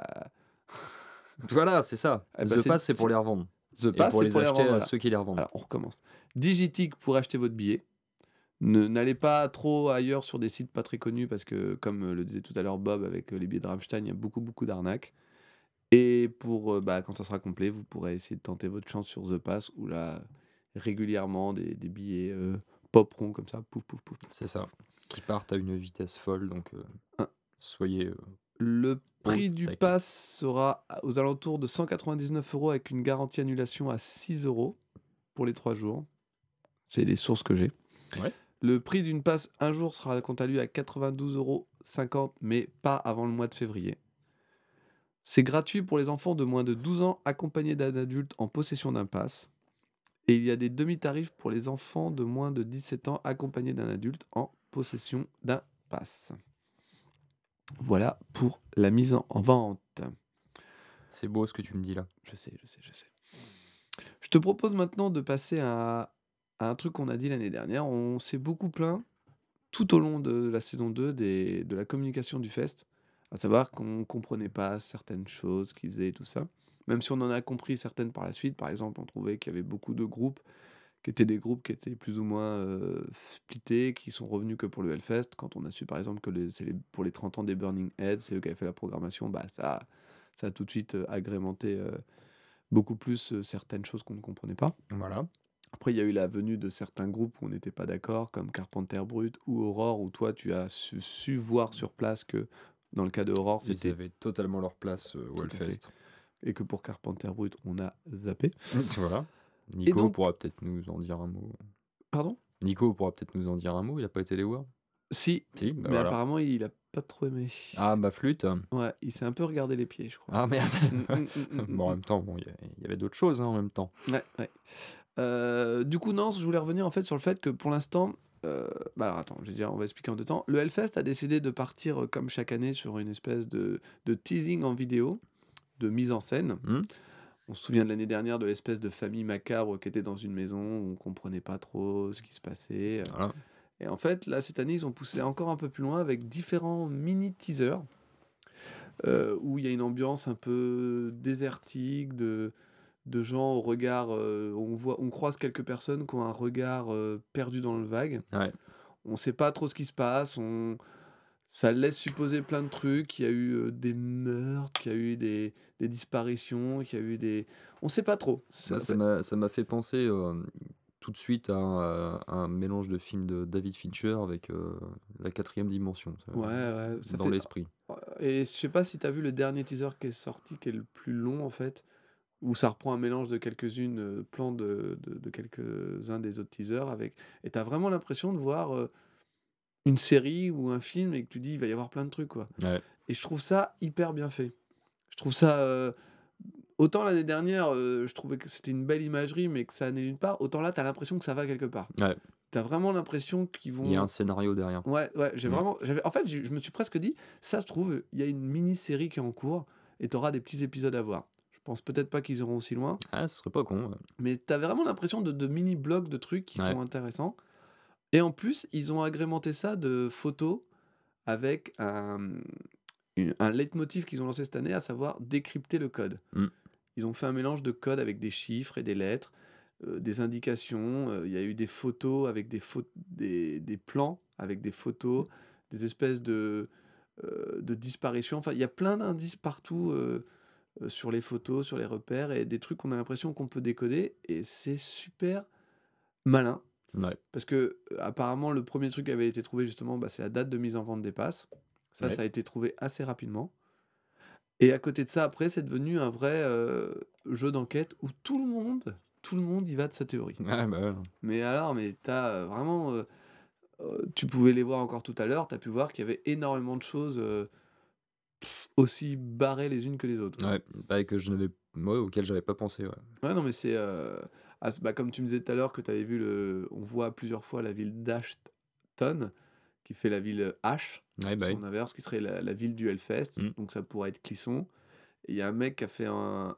Voilà, c'est ça. Eh bah, The Pass, c'est pour les revendre. The Et Pass, pour c'est les pour les acheter revendre, à voilà. ceux qui les revendent. Alors, on recommence. Digitique pour acheter votre billet. N'allez pas trop ailleurs sur des sites pas très connus parce que, comme le disait tout à l'heure Bob avec les billets de Rammstein, il y a beaucoup d'arnaques. Et pour quand ça sera complet, vous pourrez essayer de tenter votre chance sur The Pass où là, régulièrement, des billets poperont comme ça, pouf, pouf, pouf. C'est ça. Qui partent à une vitesse folle, donc Ah. soyez... Le prix du taquet. pass sera aux alentours de 199 € avec une garantie annulation à 6 € pour les 3 jours. C'est les sources que j'ai. Ouais. Le prix d'une passe un jour sera quant à lui à 92,50 €, mais pas avant le mois de février. C'est gratuit pour les enfants de moins de 12 ans accompagnés d'un adulte en possession d'un pass. Et il y a des demi-tarifs pour les enfants de moins de 17 ans accompagnés d'un adulte en possession d'un pass. Voilà pour la mise en vente. C'est beau ce que tu me dis là. Je sais. Je te propose maintenant de passer à un truc qu'on a dit l'année dernière. On s'est beaucoup plaint tout au long de la saison 2 de la communication du Fest, à savoir qu'on ne comprenait pas certaines choses qu'ils faisaient et tout ça. Même si on en a compris certaines par la suite. Par exemple, on trouvait qu'il y avait beaucoup de groupes qui étaient des groupes qui étaient plus ou moins splittés, qui sont revenus que pour le Hellfest. Quand on a su par exemple que pour les 30 ans des Burning Heads, c'est eux qui avaient fait la programmation, bah ça Ça a tout de suite agrémenté beaucoup plus certaines choses qu'on ne comprenait pas. Voilà. Après, il y a eu la venue de certains groupes où on n'était pas d'accord, comme Carpenter Brut ou Aurore, où toi, tu as su voir sur place que dans le cas de Aurore, Ils c'était avaient totalement leur place au tout à fait. Hellfest. Et que pour Carpenter Brut, on a zappé. Voilà. Et Nico donc, pourra peut-être nous en dire un mot. pardon? Nico pourra peut-être nous en dire un mot, il a pas été les voir? Si, Si, bah mais voilà. apparemment, il a pas trop aimé. Ah, ma flûte. Ouais, il s'est un peu regardé les pieds, je crois. Ah merde! Bon, en Mmh. même temps, bon, il y avait d'autres choses, hein, en même temps. Ouais, ouais. Du coup, non, je voulais revenir en fait sur le fait que pour l'instant, bah, alors attends, je vais dire, on va expliquer en 2 temps. Le Hellfest a décidé de partir, comme chaque année sur une espèce de teasing en vidéo, de mise en scène. Mmh? On se souvient de l'année dernière de l'espèce de famille macabre qui était dans une maison où on comprenait pas trop ce qui se passait, Voilà. et en fait, là, cette année, ils ont poussé encore un peu plus loin avec différents mini teasers, où il y a une ambiance un peu désertique, de gens au regard, on croise quelques personnes qui ont un regard, perdu dans le vague. Ouais. On sait pas trop ce qui se passe, ça laisse supposer plein de trucs. Il y a eu, des meurtres, qu'il y a eu des disparitions, qu'il y a eu des on sait pas trop. Moi, C'est en fait ça m'a fait penser, tout de suite à un mélange de films de David Fincher avec, la quatrième dimension, ouais, ouais, ça dans fait l'esprit. et je sais pas si tu as vu le dernier teaser qui est sorti, qui est le plus long, en fait, où ça reprend un mélange de quelques-unes, plans de quelques-uns des autres teasers avec et tu as vraiment l'impression de voir, une série ou un film et que tu dis: «Il va y avoir plein de trucs, quoi», Ouais, et je trouve ça hyper bien fait. Je trouve ça, autant l'année dernière, je trouvais que c'était une belle imagerie, mais que ça allait nulle part, autant là, tu as l'impression que ça va quelque part. ouais, Tu as vraiment l'impression qu'ils il y a un vont scénario derrière. ouais, ouais, Mmh. j'avais en fait, je me suis presque dit: «Ça se trouve, il y a une mini-série qui est en cours et tu auras des petits épisodes à voir». Je pense peut-être pas qu'ils iront aussi loin, Ah, ce serait pas con, ouais. mais tu avais vraiment l'impression de mini blocs de trucs qui Ouais, sont intéressants, et en plus, ils ont agrémenté ça de photos avec un leitmotiv qu'ils ont lancé cette année, à savoir décrypter le code. mmh, Ils ont fait un mélange de code avec des chiffres et des lettres, des indications, il y a eu des photos avec des plans avec des photos, des espèces de disparitions. Enfin, il y a plein d'indices partout, sur les photos, sur les repères, et des trucs qu'on a l'impression qu'on peut décoder, et c'est super malin ouais, parce que, apparemment le premier truc qui avait été trouvé justement, bah, c'est la date de mise en vente des passes. Ça ouais. a été trouvé assez rapidement, et à côté de ça, après, c'est devenu un vrai, jeu d'enquête où tout le monde y va de sa théorie. Ouais, bah, ouais. Mais alors, mais t'as as, vraiment, tu pouvais les voir encore tout à l'heure, tu as pu voir qu'il y avait énormément de choses, aussi barrées les unes que les autres, quoi. Ouais, bah, que je n'avais ouais, auquel j'avais pas pensé, ouais. Ouais, non, mais c'est, bah, comme tu me disais tout à l'heure que tu avais vu on voit plusieurs fois la ville d'Ashton, qui fait la ville, Ash, Ouais, bah, oui. son inverse, qui serait la ville du Hellfest, Mmh. donc ça pourrait être Clisson. Et il y a un mec qui a fait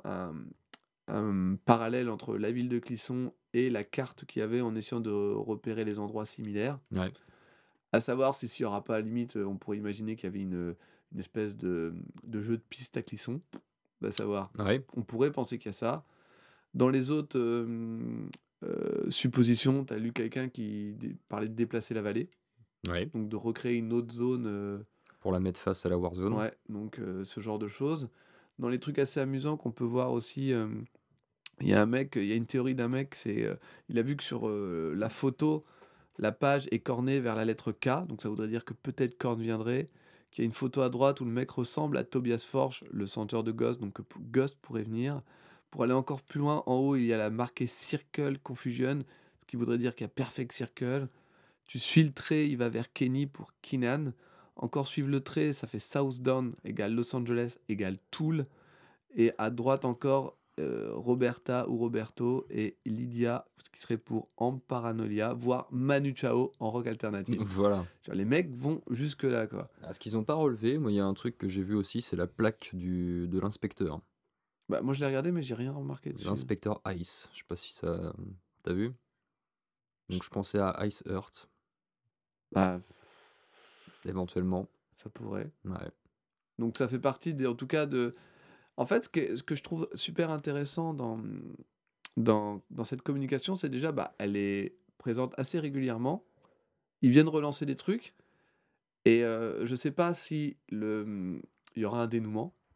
un parallèle entre la ville de Clisson et la carte qu'il y avait en essayant de repérer les endroits similaires. Ouais, À savoir si s'il y aura pas, à la limite, on pourrait imaginer qu'il y avait une espèce de jeu de piste à Clisson. Va savoir. ouais, On pourrait penser qu'il y a ça. Dans les autres, suppositions, tu as lu quelqu'un qui parlait de déplacer la vallée, ouais, donc de recréer une autre zone, pour la mettre face à la Warzone. ouais, donc ce genre de choses. Dans les trucs assez amusants qu'on peut voir aussi, il y a une théorie d'un mec, il a vu que sur, la photo, la page est cornée vers la lettre K, donc ça voudrait dire que peut-être Korn viendrait. Qu'il y a une photo à droite où le mec ressemble à Tobias Forge, le chanteur de Ghost, donc Ghost pourrait venir. Pour aller encore plus loin, en haut, il y a la marquée Circle Confusion, ce qui voudrait dire qu'il y a Perfect Circle. Tu suis le trait, il va vers Kenny pour Keenan. Encore suivre le trait, ça fait Southdown égale Los Angeles égale Tool. Et à droite encore, Roberta ou Roberto et Lydia, ce qui serait pour Amparanolia, voire Manu Chao en rock alternatif. Voilà. Genre, les mecs vont jusque-là, quoi. Ah, ce qu'ils ont pas relevé, moi, il y a un truc que j'ai vu aussi, c'est la plaque de l'inspecteur. Bah, moi, je l'ai regardé, mais j'ai rien remarqué dessus. L'inspecteur Ice. Je sais pas si ça. T'as vu? Donc, je pensais à Ice Earth, Bah, éventuellement. ça pourrait. Ouais. Donc ça fait partie en tout cas de en fait, ce que je trouve super intéressant dans cette communication, c'est déjà, bah, elle est présente assez régulièrement. Ils viennent relancer des trucs, et je sais pas si il y aura un dénouement.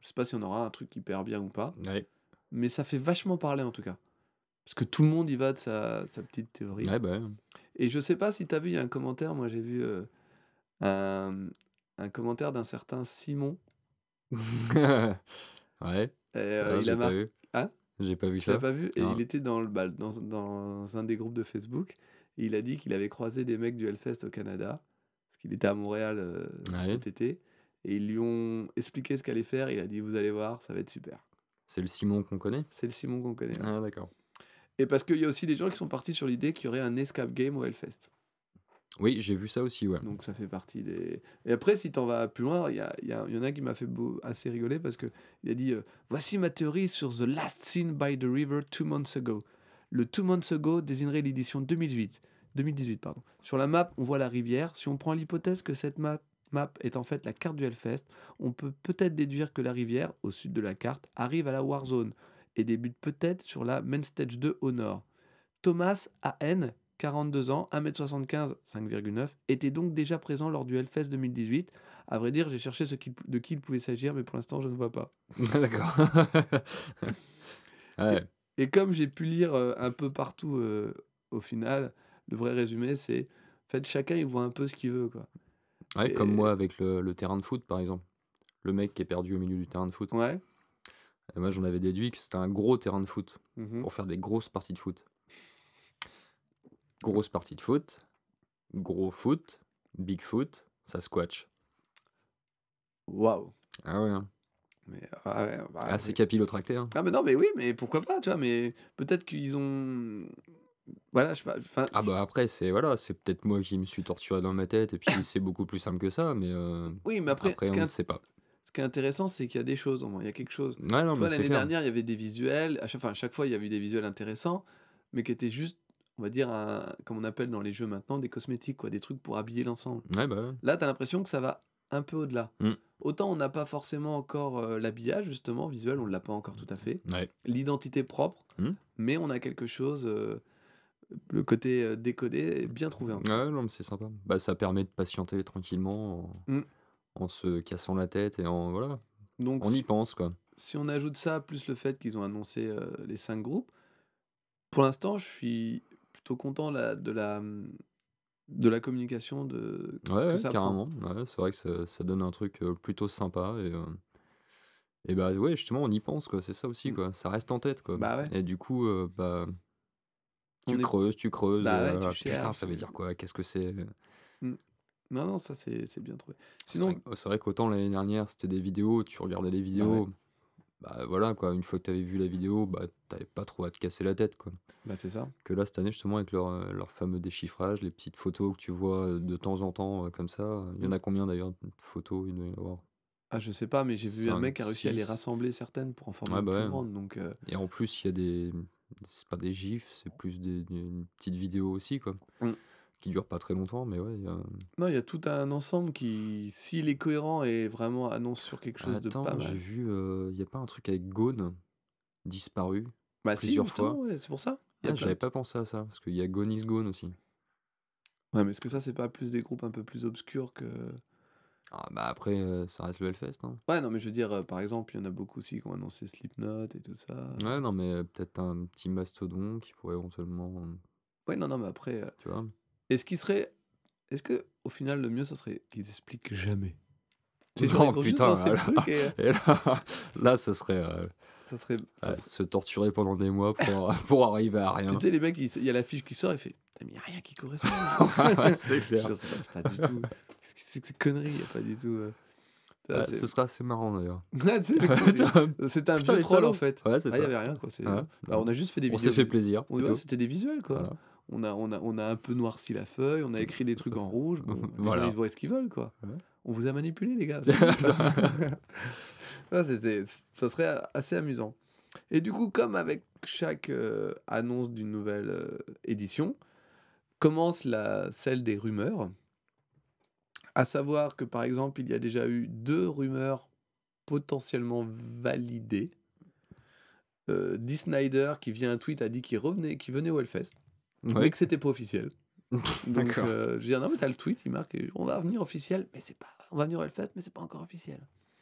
Je sais pas si on aura un truc hyper bien ou pas, Ouais. mais ça fait vachement parler en tout cas. Parce que tout le monde y va de sa petite théorie. Ouais, bah, Et je sais pas si t'as vu, il y a un commentaire, moi j'ai vu un, un commentaire d'un certain Simon. ouais. Ouais. Et, Ah, il a j'ai pas marqué. vu. Hein? J'ai pas vu Tu l'as ça. pas vu? Et Non. il était dans un des groupes de Facebook. Et il a dit qu'il avait croisé des mecs du Hellfest au Canada. Parce qu'il était à Montréal Ouais. cet été. Et ils lui ont expliqué ce qu'allait faire. Il a dit, vous allez voir, ça va être super. C'est le Simon qu'on connaît? C'est le Simon qu'on connaît. Ouais. Ah, d'accord. Et parce qu'il y a aussi des gens qui sont partis sur l'idée qu'il y aurait un escape game au Hellfest. Oui, j'ai vu ça aussi, ouais. Donc ça fait partie des... Et après, si t'en vas plus loin, il y en a qui m'a fait assez rigoler parce qu'il a dit voici ma théorie sur The Last Seen by the River 2 months ago. Le 2 months ago désignerait l'édition 2018, pardon. Sur la map, on voit la rivière. Si on prend l'hypothèse que cette map est en fait la carte du Hellfest, on peut peut-être déduire que la rivière, au sud de la carte, arrive à la Warzone et débute peut-être sur la Main Stage 2 au nord. Thomas A.N., 42 ans, 1m75, 5,9, était donc déjà présent lors du Hellfest 2018. À vrai dire, j'ai cherché de qui il pouvait s'agir, mais pour l'instant, je ne vois pas. D'accord. Ouais. Et comme j'ai pu lire un peu partout au final, le vrai résumé, c'est en fait, chacun il voit un peu ce qu'il veut, quoi. Ouais, comme Et moi avec le terrain de foot, par exemple. Le mec qui est perdu au milieu du terrain de foot. ouais. Et moi, j'en avais déduit que c'était un gros terrain de foot Mhm. pour faire des grosses parties de foot. Grosse partie de foot, gros foot, big foot, ça squash. Waouh. Ah ouais, hein. Mais ouais, bah, Ah, c'est oui. capillotracté, hein. Ah mais non, mais oui, mais pourquoi pas, tu vois, mais peut-être qu'ils ont voilà, je sais pas, enfin, Ah bah après, c'est voilà, c'est peut-être moi qui me suis torturé dans ma tête, et puis c'est beaucoup plus simple que ça, mais oui, mais après, après, on ne sait pas. ce qui est intéressant, c'est qu'il y a des choses, au moins, il y a quelque chose. Ouais, non, Tu mais vois, c'est l'année clair. dernière, il y avait des visuels, à chaque fois, il y avait eu des visuels intéressants, mais qui étaient juste, on va dire, comme on appelle dans les jeux maintenant, des cosmétiques, quoi, des trucs pour habiller l'ensemble. Ouais, bah ouais. Là, tu as l'impression que ça va un peu au-delà. Mm. Autant on n'a pas forcément encore l'habillage, justement, visuel, on ne l'a pas encore tout à fait. Ouais. L'identité propre, mais on a quelque chose, le côté décodé, est bien trouvé en tout cas. Ouais, non, mais c'est sympa. Bah, ça permet de patienter tranquillement Mm. en se cassant la tête et en voilà, Donc, on y pense quoi. si on ajoute ça, plus le fait qu'ils ont annoncé les 5 groupes, pour l'instant, je suis plutôt content de la communication Ouais, que ouais, ça prend. carrément. Ouais, c'est vrai que ça donne un truc plutôt sympa et bah ouais, justement, on y pense quoi. C'est ça aussi Mm. quoi. Ça reste en tête quoi. Bah ouais, Et du coup, bah on est... tu creuses. Bah ouais, tu Voilà. Putain, cherches. ça veut dire quoi? Qu'est-ce que c'est? Mm. Non, non, ça c'est bien trouvé. Sinon, C'est vrai qu'autant l'année dernière, c'était des vidéos, tu regardais les bah ouais, vidéos. Bah voilà quoi, une fois que tu avais vu la vidéo, bah t'avais pas trop à te casser la tête quoi. bah c'est ça. Que là cette année justement avec leur fameux déchiffrage, les petites photos que tu vois de temps en temps comme ça, il y en Mm. a combien d'ailleurs de photos? Il doit y en avoir Ah, je sais pas, mais j'ai vu un 5, mec qui a réussi à les 6. rassembler certaines pour en former Ouais une bah plus ouais. grande, donc... Et en plus il y a c'est pas des gifs, c'est plus une petite vidéo aussi quoi, mm. qui dure pas très longtemps mais ouais. Non, il y a tout un ensemble qui, s'il est cohérent et vraiment annonce sur quelque chose de pas Attends, j'ai mal. vu, il y a pas un truc avec Gone, disparu, Bah si, plusieurs fois? justement, ouais, c'est pour ça. Il y a Ah plein de... j'avais pas pensé à ça, parce qu'il y a Gone is Gone aussi. Ouais, mais est-ce que ça, c'est pas plus des groupes un peu plus obscurs que... Ah bah après, ça reste le Hellfest, hein. Ouais, non, mais je veux dire, par exemple, il y en a beaucoup aussi qui ont annoncé Slipknot et tout ça. Ouais, non, mais peut-être un petit mastodon qui pourrait éventuellement, Ouais, non, non, mais après, tu vois? est-ce qu'il serait... Est-ce que au final, le mieux, ça serait qu'ils expliquent jamais? C'est genre, Non, ils ont juste putain, lancé le truc et et là, ce serait, ça serait... se torturer pendant des mois pour arriver à Puis rien. tu sais, les mecs, il y a l'affiche qui sort, il fait... Putain, mais il n'y a rien qui correspond. Ouais, c'est Je clair. veux dire, c'est pas du tout... Qu'est-ce que c'est que ces conneries? Il n'y a pas du tout... ça, Ouais, c'est... ce serait assez marrant d'ailleurs. Ouais, tu sais, le coup, Tiens, c'était un putain, vieux les troll en salauds! fait. Ouais, c'est Ah, il y ça. avait rien quoi. Ouais, Bah, on a juste fait des on vidéos. s'est fait plaisir, Ouais, c'est tout. c'était des visuels quoi. Voilà. On a un peu noirci la feuille, on a écrit des trucs en rouge. Bon, les gens Voilà. ils voient ce qu'ils veulent quoi. Ouais. On vous a manipulé les gars. Ça serait assez amusant. Et du coup, comme avec chaque annonce d'une nouvelle édition, commence celle des rumeurs. À savoir que par exemple, il y a déjà eu 2 rumeurs potentiellement validées. Dee Snider qui vient un tweet a dit qu'il venait au Hellfest, mais Ouais. que c'était pas officiel. Donc D'accord. je dis non mais t'as le tweet, il marque on va venir officiel, mais c'est pas, on va venir au Hellfest, mais c'est pas encore officiel.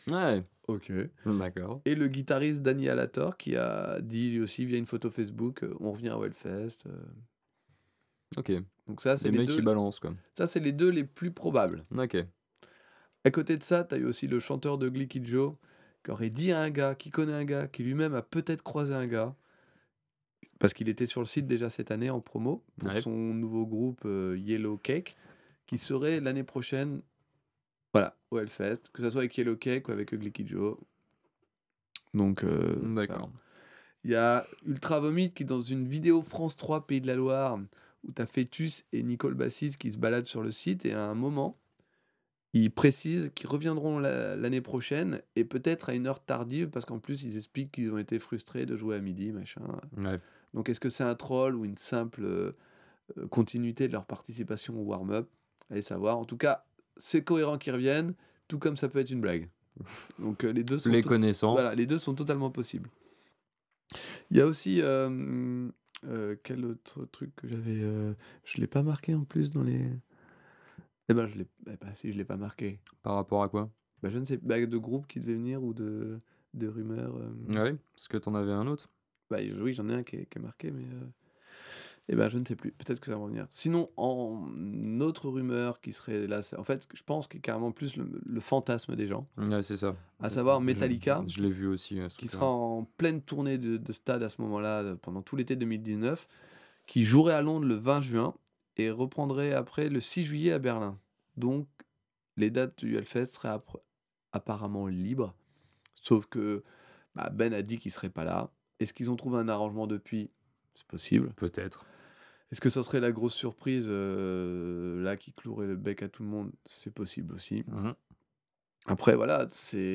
Ouais, Ok. d'accord. Et le guitariste Danny Alator qui a dit lui aussi via une photo Facebook, on revient à Wellfest. OK. Donc ça, c'est Les les mecs, ils deux. balancent, quoi. Ça, c'est les deux les plus probables. OK. À côté de ça, tu as eu aussi le chanteur de Glicky Joe qui aurait dit à un gars, qui connaît un gars, qui lui-même a peut-être croisé un gars, parce qu'il était sur le site déjà cette année en promo pour Ouais. son nouveau groupe Yellow Cake, qui serait l'année prochaine, voilà, au Hellfest, que ce soit avec Yellow Cake ou avec Glicky Joe. Donc ça. D'accord. Il y a Ultra Vomit qui, dans une vidéo France 3 Pays de la Loire, où tu as Fétus et Nicole Bassis qui se baladent sur le site, et à un moment, ils précisent qu'ils reviendront l'année prochaine, et peut-être à une heure tardive, parce qu'en plus, ils expliquent qu'ils ont été frustrés de jouer à midi, machin. Ouais. Donc, est-ce que c'est un troll ou une simple continuité de leur participation au warm-up? Allez savoir. En tout cas, c'est cohérent qu'ils reviennent, tout comme ça peut être une blague. Donc, les deux sont Les connaissant. voilà, les deux sont totalement possibles. Il y a aussi quel autre truc que j'avais, je l'ai pas marqué en plus dans les. Eh ben, si, je l'ai pas marqué. Par rapport à quoi? Bah, je ne sais, bah, de groupes qui devaient venir ou de rumeurs. Ouais, parce que t'en avais un autre? Bah, oui, j'en ai un qui est marqué, mais eh ben, je ne sais plus. Peut-être que ça va revenir. Sinon, en autre rumeur qui serait là, en fait, je pense que carrément plus le fantasme des gens, Ouais, c'est ça. à savoir Je Metallica, je l'ai vu aussi, ce qui truc-là. sera en pleine tournée de stade à ce moment-là, pendant tout l'été 2019, qui jouerait à Londres le 20 juin et reprendrait après le 6 juillet à Berlin. Donc, les dates du Hellfest seraient apparemment libres, sauf que bah, Ben a dit qu'il serait pas là. Est-ce qu'ils ont trouvé un arrangement depuis? C'est possible. Peut-être. Est-ce que ça serait la grosse surprise là qui clouerait le bec à tout le monde? C'est possible aussi. Mmh. Après, voilà,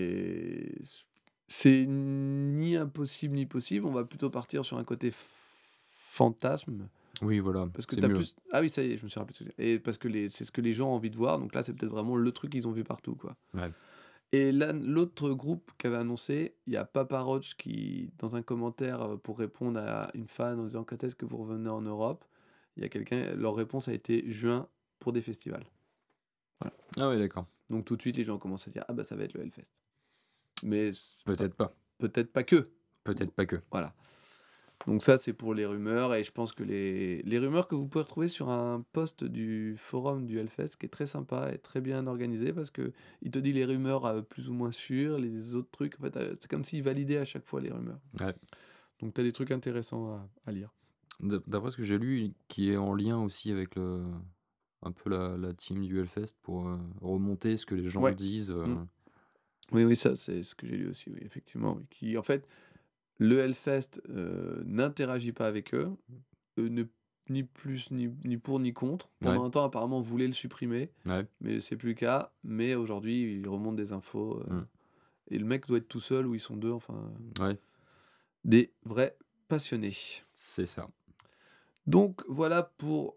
c'est ni impossible ni possible. On va plutôt partir sur un côté fantasme. Oui, voilà, Parce que c'est tu as mieux. plus. Ah oui, ça y est, je me suis rappelé. Et parce que c'est ce que les gens ont envie de voir. Donc là, c'est peut-être vraiment le truc qu'ils ont vu partout, quoi. Ouais. Et là, l'autre groupe qui avait annoncé, il y a Papa Roach qui, dans un commentaire pour répondre à une fan en disant quand est-ce que vous revenez en Europe, il y a quelqu'un, leur réponse a été juin pour des festivals. Voilà. Ah ouais, d'accord. Donc tout de suite, les gens commencent à dire ah bah ça va être le Hellfest. Mais Peut-être pas. peut-être pas que. Peut-être pas que. Voilà. Donc ça, c'est pour les rumeurs, et je pense que les rumeurs que vous pouvez retrouver sur un post du forum du Hellfest, qui est très sympa et très bien organisé, parce que il te dit les rumeurs plus ou moins sûres, les autres trucs, en fait, c'est comme s'il validait à chaque fois les rumeurs. Ouais. Donc tu as des trucs intéressants à lire. D'après ce que j'ai lu, qui est en lien aussi avec un peu la team du Hellfest pour remonter ce que les gens Ouais. disent. Oui, oui, ça, c'est ce que j'ai lu aussi, oui, effectivement. Oui. Qui, en fait, le Hellfest n'interagit pas avec eux, ni plus ni pour ni contre. Ouais, Pendant un temps, apparemment, on voulait le supprimer, ouais. mais c'est plus le cas. Mais aujourd'hui, il remonte des infos. Mm. Et le mec doit être tout seul, ou ils sont deux, enfin, Ouais, des vrais passionnés. c'est ça. Donc voilà pour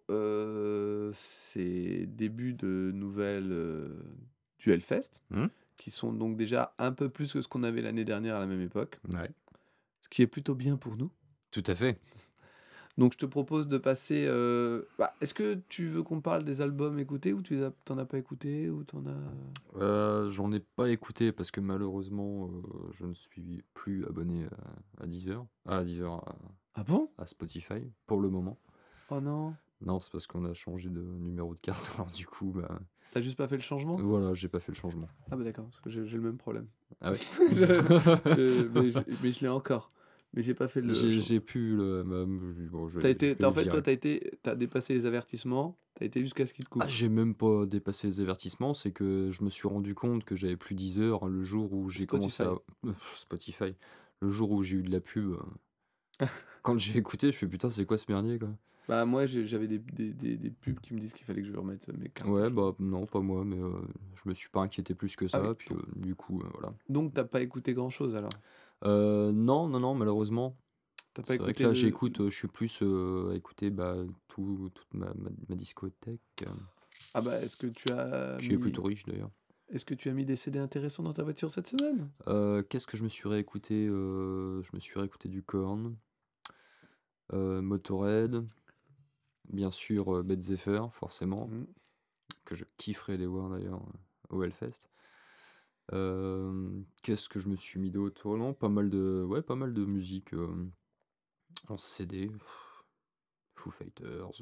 ces débuts de nouvelles du Hellfest, Mm. qui sont donc déjà un peu plus que ce qu'on avait l'année dernière à la même époque, Ouais, ce qui est plutôt bien pour nous. tout à fait. Donc je te propose de passer. Est-ce que tu veux qu'on parle des albums écoutés, ou t'en as pas écouté, ou t'en as. J'en ai pas écouté parce que malheureusement, je ne suis plus abonné à Deezer. À Deezer, Ah bon? à Spotify, pour le moment. Oh non? Non, c'est parce qu'on a changé de numéro de carte. Alors du coup, bah, T'as juste pas fait le changement? voilà, j'ai pas fait le changement. Ah bah d'accord, parce que j'ai le même problème. Ah ouais. Mais je l'ai encore. Mais j'ai pas fait le J'ai changement. j'ai pu le. Bon, T'as je été, vais en le fait, toi, virer. t'as dépassé les avertissements, t'as été jusqu'à ce qu'ils te Ah, coupent. j'ai même pas dépassé les avertissements, c'est que je me suis rendu compte que j'avais plus Deezer le jour où j'ai commencé Spotify. à. Spotify. Le jour où j'ai eu de la pub. Quand j'ai écouté, je fais putain, c'est quoi ce merdier, quoi. Bah moi, j'avais des pubs qui me disent qu'il fallait que je remette mes cartes. Ouais, bah non, pas moi, mais je me suis pas inquiété plus que Ah oui. ça, puis du coup, voilà. Donc t'as pas écouté grand-chose alors? Non, non, non, malheureusement. T'as pas C'est vrai que écouté là, le. j'écoute, je suis plus à écouter bah, toute ma discothèque, Ah bah est-ce que tu as qui est mis. plutôt riche d'ailleurs. Est-ce que tu as mis des CD intéressants dans ta voiture cette semaine? Qu'est-ce que je me suis réécouté? Je me suis réécouté du Korn, Motorhead, bien sûr, Bed Zephyr, forcément, Mhm. que je kifferais les voir d'ailleurs au Hellfest. Qu'est-ce que je me suis mis d'autre? Oh non, pas mal de musique, en CD. Foo Fighters,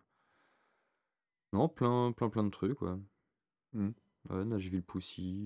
non, plein de trucs, ouais. Mmh. Ouais, Nashville Pussy,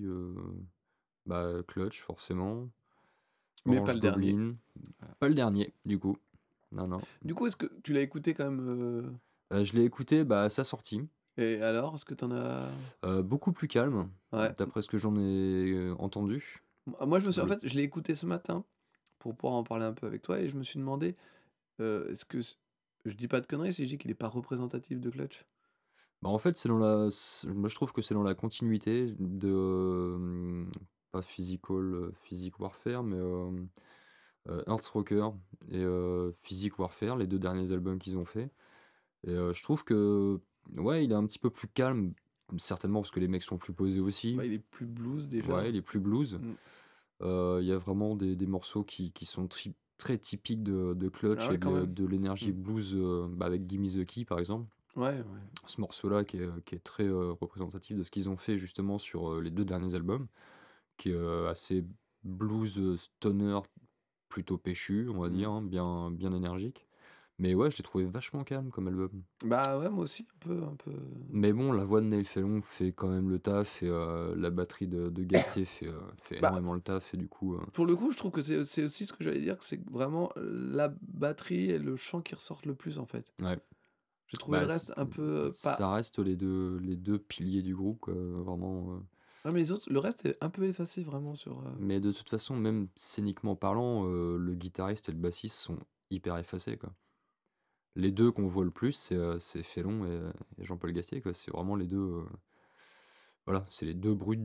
bah, Clutch forcément, Mais pas Orange le dernier. Goblin, Voilà. pas le dernier du coup. Non, non. Du coup, est-ce que tu l'as écouté quand même, Je l'ai écouté, bah, à sa sortie, et alors, est-ce que tu en as beaucoup plus calme, ouais. d'après ce que j'en ai, entendu. Moi, je me suis en Le fait, je l'ai écouté ce matin pour pouvoir en parler un peu avec toi et je me suis demandé, est-ce que c je dis pas de conneries si je dis qu'il est pas représentatif de Clutch? Bah, en fait, c'est dans la c moi je trouve que c'est dans la continuité de, pas Physique Warfare, mais, Earthstalker et Physique Warfare, les 2 derniers albums qu'ils ont fait. Et je trouve que, ouais, il est un petit peu plus calme, certainement parce que les mecs sont plus posés aussi. Bah, il est plus blues déjà. Ouais, il est plus blues. Mmh. Il y a vraiment des morceaux qui sont très typiques de Ah Clutch et ouais, quand même. de l'énergie Mmh. blues, bah, avec Gimme the Key, par exemple. Ouais, ouais. Ce morceau-là qui est très, représentatif de ce qu'ils ont fait justement sur, les 2 derniers albums, qui est, assez blues, stoner, plutôt péchu, on va Mmh. dire, hein, bien énergique. Mais ouais, je l'ai trouvé vachement calme comme album. Bah, ouais, moi aussi un peu. Mais bon, la voix de Neil Fallon fait quand même le taf et la batterie de Gastier fait Bah, énormément le taf et du coup, pour le coup, je trouve que c'est aussi ce que j'allais dire, c'est que vraiment la batterie et le chant qui ressortent le plus, en fait. ouais, J'ai trouvé le bah, reste un peu, pas ça reste les deux piliers du groupe, quoi, vraiment, non, mais les autres, le reste est un peu effacé vraiment sur, mais de toute façon, même scéniquement parlant, le guitariste et le bassiste sont hyper effacés, quoi. Les 2 qu'on voit le plus, c'est Fellon et Jean-Paul Gastier, quoi. C'est vraiment les 2. Voilà, c'est les 2 brutes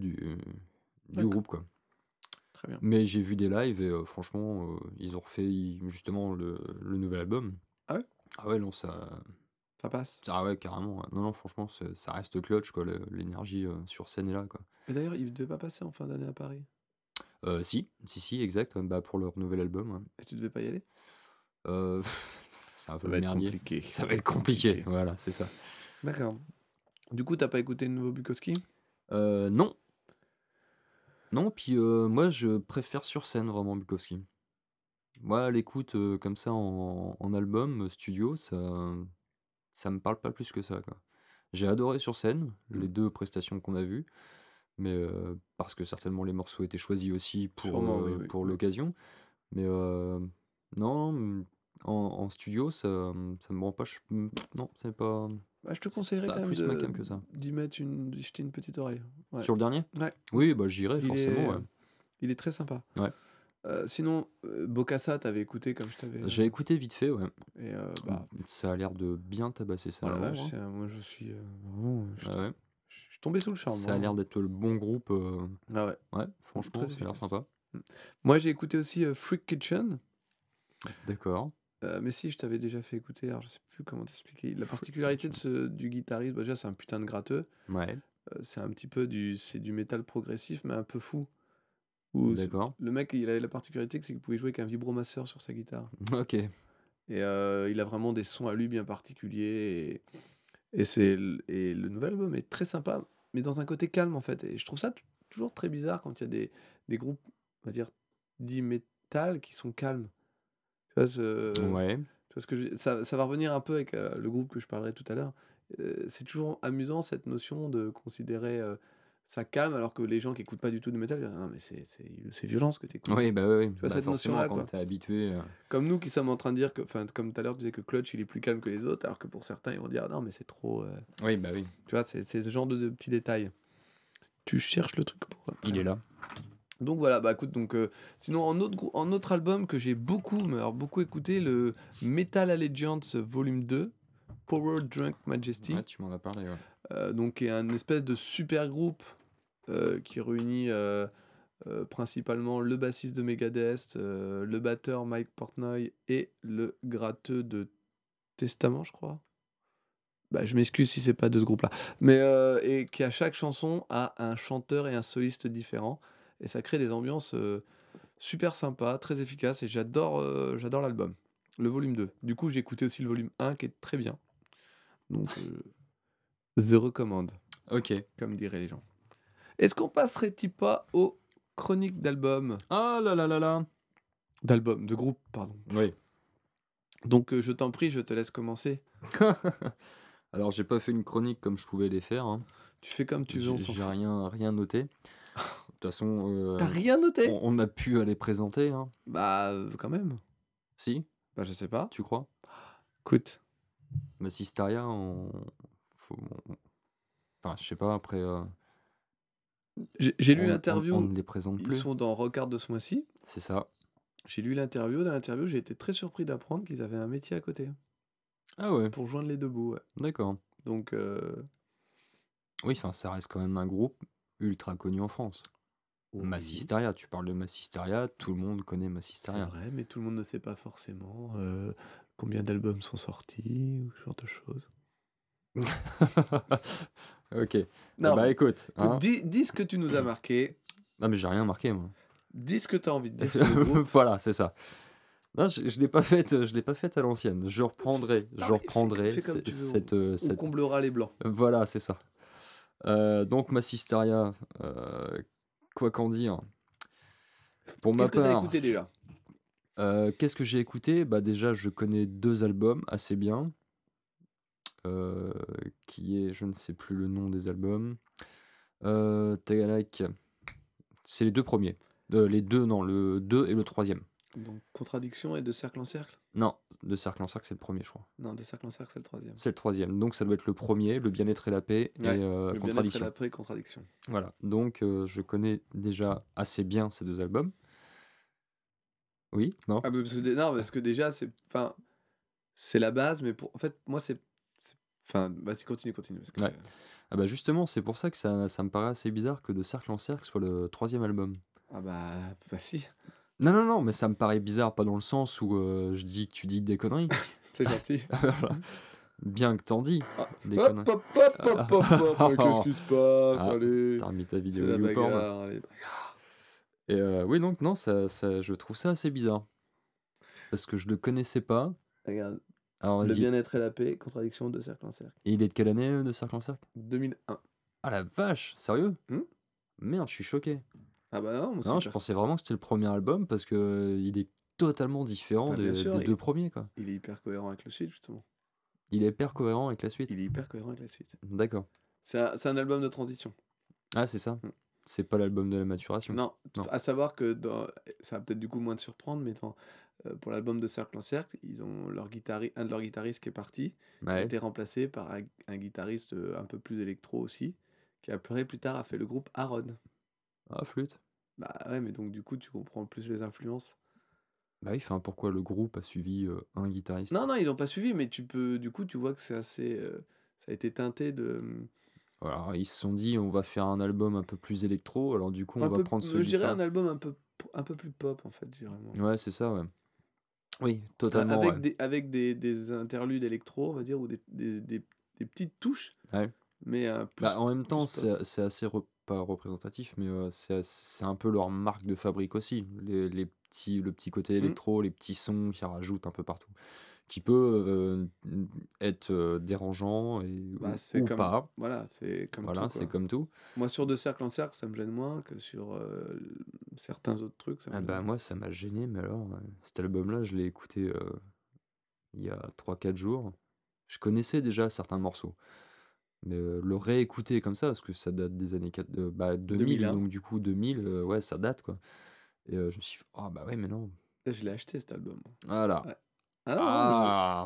du d'accord, groupe, quoi. très bien. Mais j'ai vu des lives et franchement, ils ont refait justement le nouvel album. Ah ouais? Ah ouais, non, ça Ça passe? ah ouais, carrément, ouais. Non, non, franchement, ça reste clutch, quoi, l'énergie, sur scène est là, quoi. Et d'ailleurs, il devait pas passer en fin d'année à Paris? Si, exact, bah, pour leur nouvel album, ouais. Et tu devais pas y aller? Heu, c'est un Ça peu va le être merdier. compliqué, Ça ça va va être être compliqué, compliqué. voilà, c'est ça. D'accord. Du coup, tu as pas écouté le nouveau Bukowski? Non, non, puis, moi, je préfère sur scène, vraiment, Bukowski. Moi, à l'écoute, comme ça en album, studio, ça me parle pas plus que ça, quoi. J'ai adoré sur scène, Mmh. les 2 prestations qu'on a vues, mais parce que certainement les morceaux étaient choisis aussi Sûrement, oui, oui, pour oui. l'occasion. Mais non, en studio, ça me rend pas non, Bah, je te c'est conseillerais pas quand même plus ma de came que ça. d'y jeter une petite oreille. Ouais. Sur le dernier? Ouais, Oui, bah, j'irai il forcément, est, ouais. il est très sympa. Ouais. Sinon, Bokassa, tu avais écouté comme je t'avais, J'ai écouté vite fait, ouais. et bah, Ça a l'air de bien tabasser oh sa la mort, vache, hein. moi je suis, vraiment, Ah ouais. je suis tombé sous le charme, Ça a l'air hein. d'être le bon groupe, Ah ouais, ouais, franchement, très ça a l'air efficace. sympa. Mmh. Moi, j'ai écouté aussi, Freak Kitchen, D'accord. mais si, je t'avais déjà fait écouter, alors je sais plus comment t'expliquer. La Freak particularité Kitchen. du guitariste, bah, déjà, c'est un putain de gratteux, Ouais, c'est un petit peu du métal progressif, mais un peu fou, où d'accord. le mec, il avait la particularité que c'est qu'il pouvait jouer avec un vibromasseur sur sa guitare OK. et il a vraiment des sons à lui bien particuliers et le nouvel album est très sympa, mais dans un côté calme, en fait et je trouve ça toujours très bizarre quand il y a des groupes, on va dire, dits métal qui sont calmes. Tu vois Ouais. tu vois ce que je ça va revenir un peu avec, le groupe que je parlerai tout à l'heure. C'est toujours amusant cette notion de considérer, ça calme alors que les gens qui écoutent pas du tout de métal, ils disent: «Non mais c'est violent ce que tu écoutes». Oui, bah, oui, oui. Tu vois Bah, cette forcément, notion-là, quand quoi? tu es habitué, Comme nous qui sommes en train de dire que enfin, comme tout à l'heure tu disais que Clutch il est plus calme que les autres, alors que pour certains ils vont dire: «Ah non mais c'est trop, oui, bah, oui, tu vois? C'est ce genre de petits détails. Tu cherches le truc pour il après. est là. Donc voilà, bah écoute, donc sinon en autre album que j'ai beaucoup, mais alors beaucoup écouté, le Metal Allegiance Volume 2, Power Drunk Ouais, Majesty, tu m'en as parlé, ouais. donc qui est un espèce de super groupe qui réunit principalement le bassiste de Megadeth, le batteur Mike Portnoy et le gratteux de Testament, je crois. Bah, je m'excuse si c'est pas de ce groupe-là. Mais, et qui à chaque chanson a un chanteur et un soliste différent et ça crée des ambiances, super sympas, très efficaces et j'adore l'album. Le volume 2. Du coup, j'ai écouté aussi le volume 1 qui est très bien. Donc, the recommande, OK. comme diraient les gens. Est-ce qu'on passerait-il pas aux chroniques d'albums? Ah là là là là. D'albums, de groupes, pardon. Oui. Donc, je t'en prie, je te laisse commencer. Alors, j'ai pas fait une chronique comme je pouvais les faire, hein. Tu fais comme tu veux, on s'en J'ai fout. rien noté. De toute façon, T'as rien noté? on a pu aller présenter, hein. Bah, quand même. Si, Bah, je sais pas. tu crois? Écoute, Massisteria, enfin, je sais pas, après, j'ai lu on l'interview, ne les présente ils plus. sont dans Rockart de ce mois-ci. C'est ça. J'ai lu l'interview, dans l'interview, j'ai été très surpris d'apprendre qu'ils avaient un métier à côté, Ah ouais, pour joindre les deux bouts, ouais. d'accord. Donc, Oui, enfin, ça reste quand même un groupe ultra connu en France. oui, Massisteria, tu parles de Massisteria, tout le monde connaît c'est Massisteria. vrai, mais tout le monde ne sait pas forcément combien d'albums sont sortis, ou ce genre de choses. Ok. Eh Non, bah mais écoute, écoute, hein. dis ce que tu nous as marqué, Non mais j'ai rien marqué moi. dis ce que tu as envie de dire sur le groupe. Voilà, c'est ça. Non, je l'ai pas faite, je l'ai pas faite à l'ancienne. Je reprendrai Non, mais fais comme tu veux, on cette. comblera les blancs. Voilà, c'est ça. Donc Massisteria, quoi qu'en dire. Pour ma Qu'est-ce que tu as part, écouté déjà? qu'est-ce que j'ai écouté? Bah déjà, je connais 2 albums assez bien. Qui est, je ne sais plus le nom des albums. Tagalak, c'est les 2 premiers. Les 2, non, le 2 et le 3e. Donc, Contradiction et de cercle en cercle? Non, de Cercle en Cercle, c'est le premier, je crois. Non, de cercle en cercle, c'est le troisième. C'est le 3e, donc ça doit être le premier, le bien-être et la paix Ouais, et le bien-être et Contradiction. la paix, Contradiction. Voilà, donc je connais déjà assez bien ces 2 albums. Oui, non? Ah, mais non, parce que déjà, enfin, c'est la base, mais en fait, moi, enfin, vas-y, continue, parce que... Ouais. Ah bah justement, c'est pour ça que ça me paraît assez bizarre que de Cercle en Cercle soit le 3e album. Ah bah si, Non, non, non, mais ça me paraît bizarre, pas dans le sens où je dis que tu dis des conneries. c'est gentil. Voilà. Bien que t'en dis Ah, des hop, conneries. hop, hop, hop, hop, hop, mais qu'est-ce qui se passe? Ah, Allez, t'as remis ta c'est vidéo la YouPorn. bagarre, allez. Et oui, donc non, je trouve ça assez bizarre. Parce que je le connaissais pas. Regarde, Alors le vas-y. bien-être et la paix, Contradiction de cercle en cercle. Et il est de quelle année de Cercle en Cercle? 2001. Ah la vache, sérieux? Hmm. Merde, je suis choqué. Ah bah non, moi Non, aussi. je pensais vraiment que c'était le premier album parce que il est totalement différent Bah, bien sûr, des 2 premiers, quoi. il est hyper cohérent avec le suite, justement. Il est hyper cohérent avec la suite. Il est hyper cohérent avec la suite. D'accord. C'est un album de transition. Ah, c'est ça. Hmm. C'est pas l'album de la maturation. Non, Non. à savoir que ça va peut-être du coup moins te surprendre, mais pour l'album de Cercle en Cercle, ils ont un de leurs guitaristes qui est parti, qui a Ouais. été remplacé par un guitariste un peu plus électro aussi, qui après plus tard a fait le groupe Aaron. Ah, flûte. Bah ouais, mais donc du coup tu comprends plus les influences. Bah oui, enfin, pourquoi le groupe a suivi un guitariste? Non, ils n'ont pas suivi, mais du coup tu vois que c'est assez, ça a été teinté de, Alors, ils se sont dit, on va faire un album un peu plus électro, alors du coup, on va prendre je dirais celui-là. un album un peu plus pop en fait, je dirais moi. Ouais, c'est ça, ouais. Oui, Enfin, totalement, ouais. avec des interludes électro, on va dire, ou des petites touches, Ouais. mais plus, Bah, en même temps, plus pop. c'est assez pas représentatif, mais c'est un peu leur marque de fabrique aussi. Le petit côté Mm. électro, les petits sons qu'ils rajoutent un peu partout, qui peut être dérangeant Bah, ou pas. voilà, c'est comme Voilà, tout, c'est quoi. comme tout. Moi, sur de cercle en cercle, ça me gêne moins que sur certains autres trucs, ça me Ah gêne bah moins. moi, ça m'a gêné, mais alors, cet album-là, je l'ai écouté il y a 3-4 jours. Je connaissais déjà certains morceaux, mais le réécouter comme ça, parce que ça date des années 2000, 2001. donc du coup 2000, ouais, ça date, quoi. Et je me suis dit: «Ah bah ouais, mais non». Je l'ai acheté cet album. Voilà. Ouais. Ah non, non, Ah!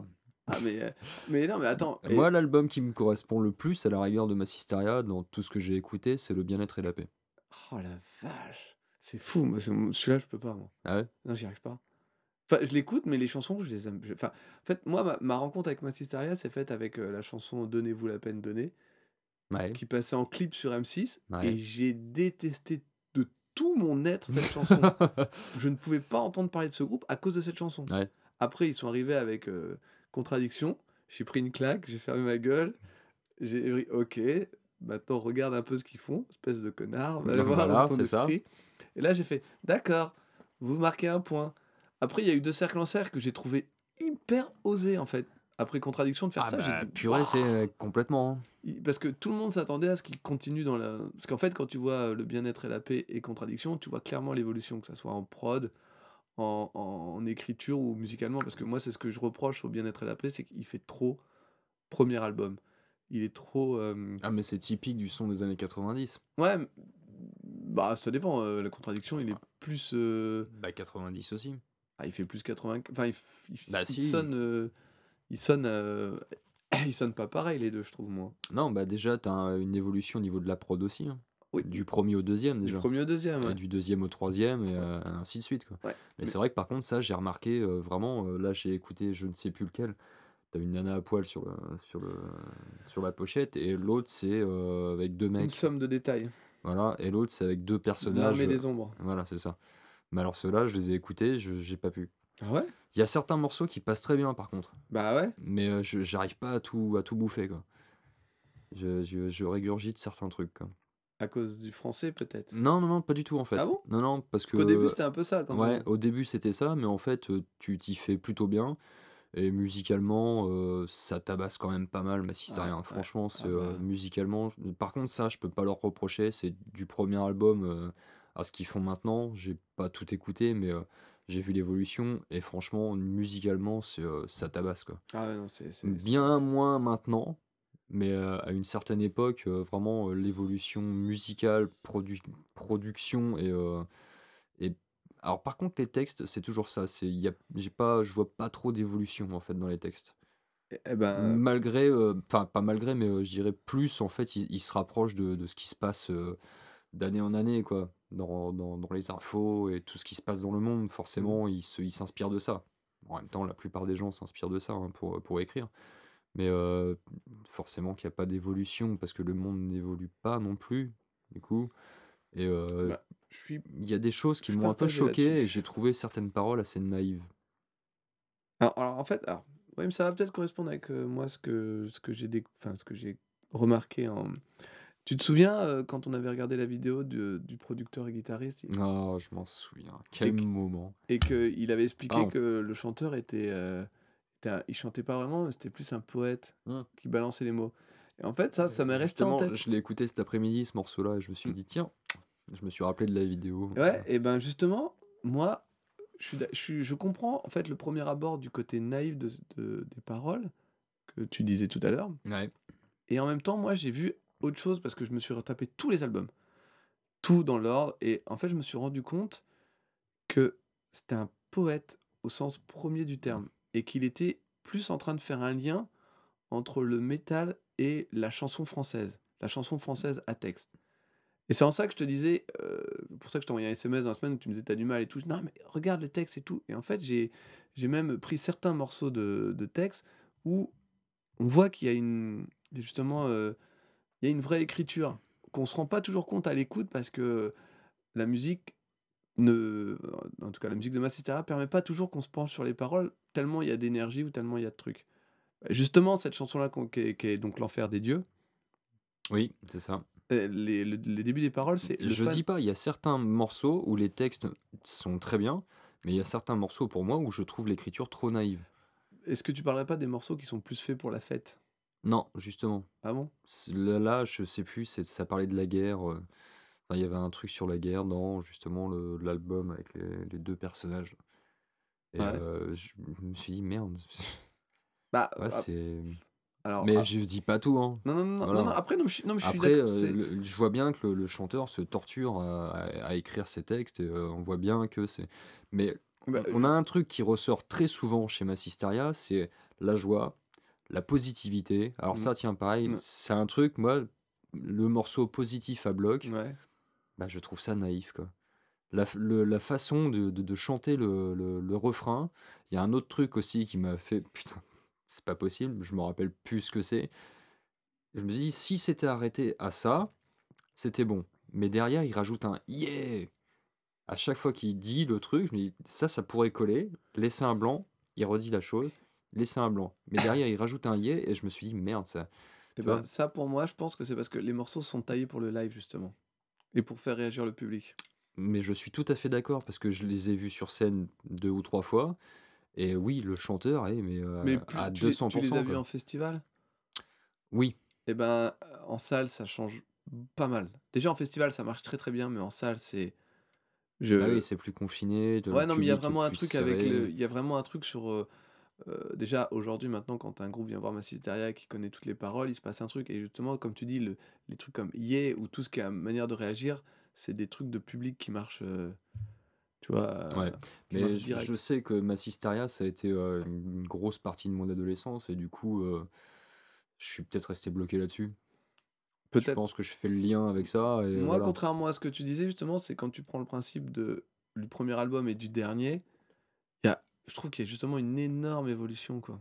mais non, mais attends. Moi, l'album qui me correspond le plus, à la rigueur de Massisteria, dans tout ce que j'ai écouté, c'est le bien-être et la paix. Oh la vache, c'est fou. Moi, celui-là, je peux pas, moi. Ah ouais? Non, j'y arrive pas. Enfin, je l'écoute, mais les chansons, je les aime. Enfin, en fait, moi, ma rencontre avec Massisteria s'est faite avec la chanson Donnez-vous la peine, donnez, Ouais, qui passait en clip sur M6, et ouais. j'ai détesté de tout mon être cette chanson. Je ne pouvais pas entendre parler de ce groupe à cause de cette chanson. Ouais. Après, ils sont arrivés avec Contradiction. J'ai pris une claque, j'ai fermé ma gueule. J'ai dit, ok, maintenant regarde un peu ce qu'ils font, espèce de connard, va voir dans Voilà, ton c'est ça. esprit. Et là, j'ai fait, d'accord, vous marquez un point. Après, il y a eu deux cercles en cercle que j'ai trouvé hyper osé en fait. après Contradiction de faire Ah ça, j'ai bah, dit: purée, «Waouh!» c'est complètement, hein. Parce que tout le monde s'attendait à ce qu'il continue dans la parce qu'en fait, quand tu vois, Le Bien-être et la paix et Contradiction, tu vois clairement l'évolution, que ça soit en prod, en écriture ou musicalement. Parce que moi, c'est ce que je reproche au Bien-être et la paix, c'est qu'il fait trop premier album. Il est trop, Ah mais c'est typique du son des années 90. ouais, bah, ça dépend, La Contradiction, il est plus, Bah 90 aussi. il fait plus 80 enfin, Bah il si. sonne, il sonne, ils sonnent pas pareil les 2 je trouve, moi. Non, bah déjà, une évolution au niveau de la prod aussi, hein. Oui, Du premier au deuxième du déjà. premier au deuxième, Et ouais. du deuxième au troisième et Ouais, ainsi de suite, quoi. ouais, Mais mais c'est vrai que par contre, ça, j'ai remarqué vraiment, là, j'ai écouté je ne sais plus lequel. T'as une nana à poil sur le, sur la pochette et l'autre, c'est avec deux une mecs. somme de détails. Voilà, et l'autre, c'est avec deux personnages. L'armée des ombres. Voilà, c'est ça. Mais alors ceux-là, je les ai écoutés, j'ai pas pu. Ah ouais? Il y a certains morceaux qui passent très bien par contre, Bah ouais, mais j'arrive pas à tout bouffer, quoi. Je régurgite certains trucs, quoi. à cause du français peut-être? Non, non, non, pas du tout en Ah fait. bon? Non, non, parce Parce qu'au début, que c'était un peu ça quand ouais, on au début c'était ça, mais en fait, tu t'y fais plutôt bien et musicalement, ça tabasse quand même pas mal ouais, Massisteria, hein. ouais. Franchement, c'est, Ah bah, musicalement par contre ça, je peux pas leur reprocher, c'est du premier album, à ce qu'ils font maintenant. J'ai pas tout écouté, mais, j'ai vu l'évolution et franchement, musicalement, ça tabasse, quoi. ah ouais, non, Bien moins maintenant, mais, à une certaine époque, vraiment, l'évolution musicale, production et alors par contre les textes, c'est toujours ça, c'est il y a je vois pas trop d'évolution en fait dans les textes. ben, Malgré, enfin pas malgré, mais, je dirais plus en fait, ils se rapprochent de ce qui se passe, d'année en année quoi. Dans les infos et tout ce qui se passe dans le monde, mmh, forcément ils s'inspirent de ça. En même temps, la plupart des gens s'inspirent de ça, hein, pour écrire. Mais, forcément qu'il y a pas d'évolution parce que le monde n'évolue pas non plus, du coup et bah, je suis il y a des choses je qui suis m'ont un peu partagé choqué et j'ai là-dessus. trouvé certaines paroles assez naïves. En fait, oui, mais ça va peut-être correspondre avec, moi ce que j'ai enfin, ce que j'ai remarqué en tu te souviens, quand on avait regardé la vidéo du producteur et guitariste Oh, je m'en souviens, quel et moment. qu'il avait expliqué Pardon. que le chanteur il chantait pas vraiment, mais c'était plus un poète Mmh. qui balançait les mots et en fait, ça m'est resté en Justement, tête. je l'ai écouté cet après-midi, ce morceau-là et je me suis Mmh. dit: «Tiens», je me suis rappelé de la vidéo, Ouais et ben, justement, moi, je comprends, en fait, le premier abord du côté naïf des paroles que tu disais tout à l'heure ouais. et en même temps, moi, j'ai vu autre chose parce que je me suis retapé tous les albums, tout dans l'ordre et en fait, je me suis rendu compte que c'était un poète au sens premier du terme et qu'il était plus en train de faire un lien entre le métal et la chanson française à texte. Et c'est en ça que je te disais, pour ça que je t'ai envoyé un SMS dans la semaine où tu me disais: «Tu du mal et tout». «Non mais regarde les textes et tout» et en fait, j'ai même pris certains morceaux de textes où on voit qu'il y a justement, il y a une vraie écriture qu'on se rend pas toujours compte à l'écoute parce que la musique en tout cas la musique de Massisteria permet pas toujours qu'on se penche sur les paroles tellement il y a d'énergie ou tellement il y a de trucs. Justement cette chanson-là qui est donc «L'enfer des dieux», Oui, c'est ça. les débuts des paroles c'est le Je fan dis pas, il y a certains morceaux où les textes sont très bien, mais il y a certains morceaux pour moi où je trouve l'écriture trop naïve. est-ce que tu parlerais pas des morceaux qui sont plus faits pour la fête? Non, justement. Ah bon? Là, je sais plus, ça parlait de la guerre, enfin, il y avait un truc sur la guerre dans justement l'album avec les 2 personnages et Ouais. je me suis dit: «Merde». Bah, Ouais, c'est alors, mais je dis pas tout, hein. non, non, non, non, non, Voilà. après non, mais je suis Après, d'accord, c'est je vois bien que le chanteur se torture à écrire ses textes et on voit bien que c'est mais bah, on a un truc qui ressort très souvent chez Massisteria, c'est la joie, la positivité. Alors mmh, ça, tiens, pareil, mmh, c'est un truc, moi, le morceau positif à bloc, ouais. bah, je trouve ça naïf, quoi. La façon de chanter le refrain, il y a un autre truc aussi qui m'a fait: «Putain, c'est pas possible», je me rappelle plus ce que c'est. Je me dis: «Si c'était arrêté à ça, c'était bon». Mais derrière, il rajoute un «Yeah!» à chaque fois qu'il dit le truc, je me dis: Ça pourrait coller». Laisser un blanc, il redit la chose, laisser un blanc. Mais derrière, il rajoute un «Yeah» et je me suis dit: «Merde, ça», Et tu ben, vois? ça pour moi, je pense que c'est parce que les morceaux sont taillés pour le live justement et pour faire réagir le public. Mais je suis tout à fait d'accord parce que je les ai vus sur scène 2 ou 3 fois Et oui, le chanteur est Mais à plus tu les 200 as vus quoi. en festival? Oui, Et ben, en salle, ça change pas mal. Déjà en festival, ça marche très, très bien, mais en salle, c'est bah, oui, je c'est plus confiné, le ouais, non, mais il y a public est vraiment un plus truc avec le serré. il y a vraiment un truc sur, déjà aujourd'hui maintenant quand un groupe vient voir Mathis Hysteria et qui connaît toutes les paroles, il se passe un truc et justement comme tu dis les trucs comme Yeah ou tout ce qui est manière de réagir, c'est des trucs de public qui marchent, tu vois, Ouais, qui mais marchent je direct. sais que Massisteria, ça a été, une grosse partie de mon adolescence et du coup, je suis peut-être resté bloqué là-dessus. Je Peut-être pense que je fais le lien avec ça et moi voilà. contrairement à ce que tu disais justement, c'est quand tu prends le principe du premier album et du dernier, il y a je trouve qu'il y a justement une énorme évolution, quoi.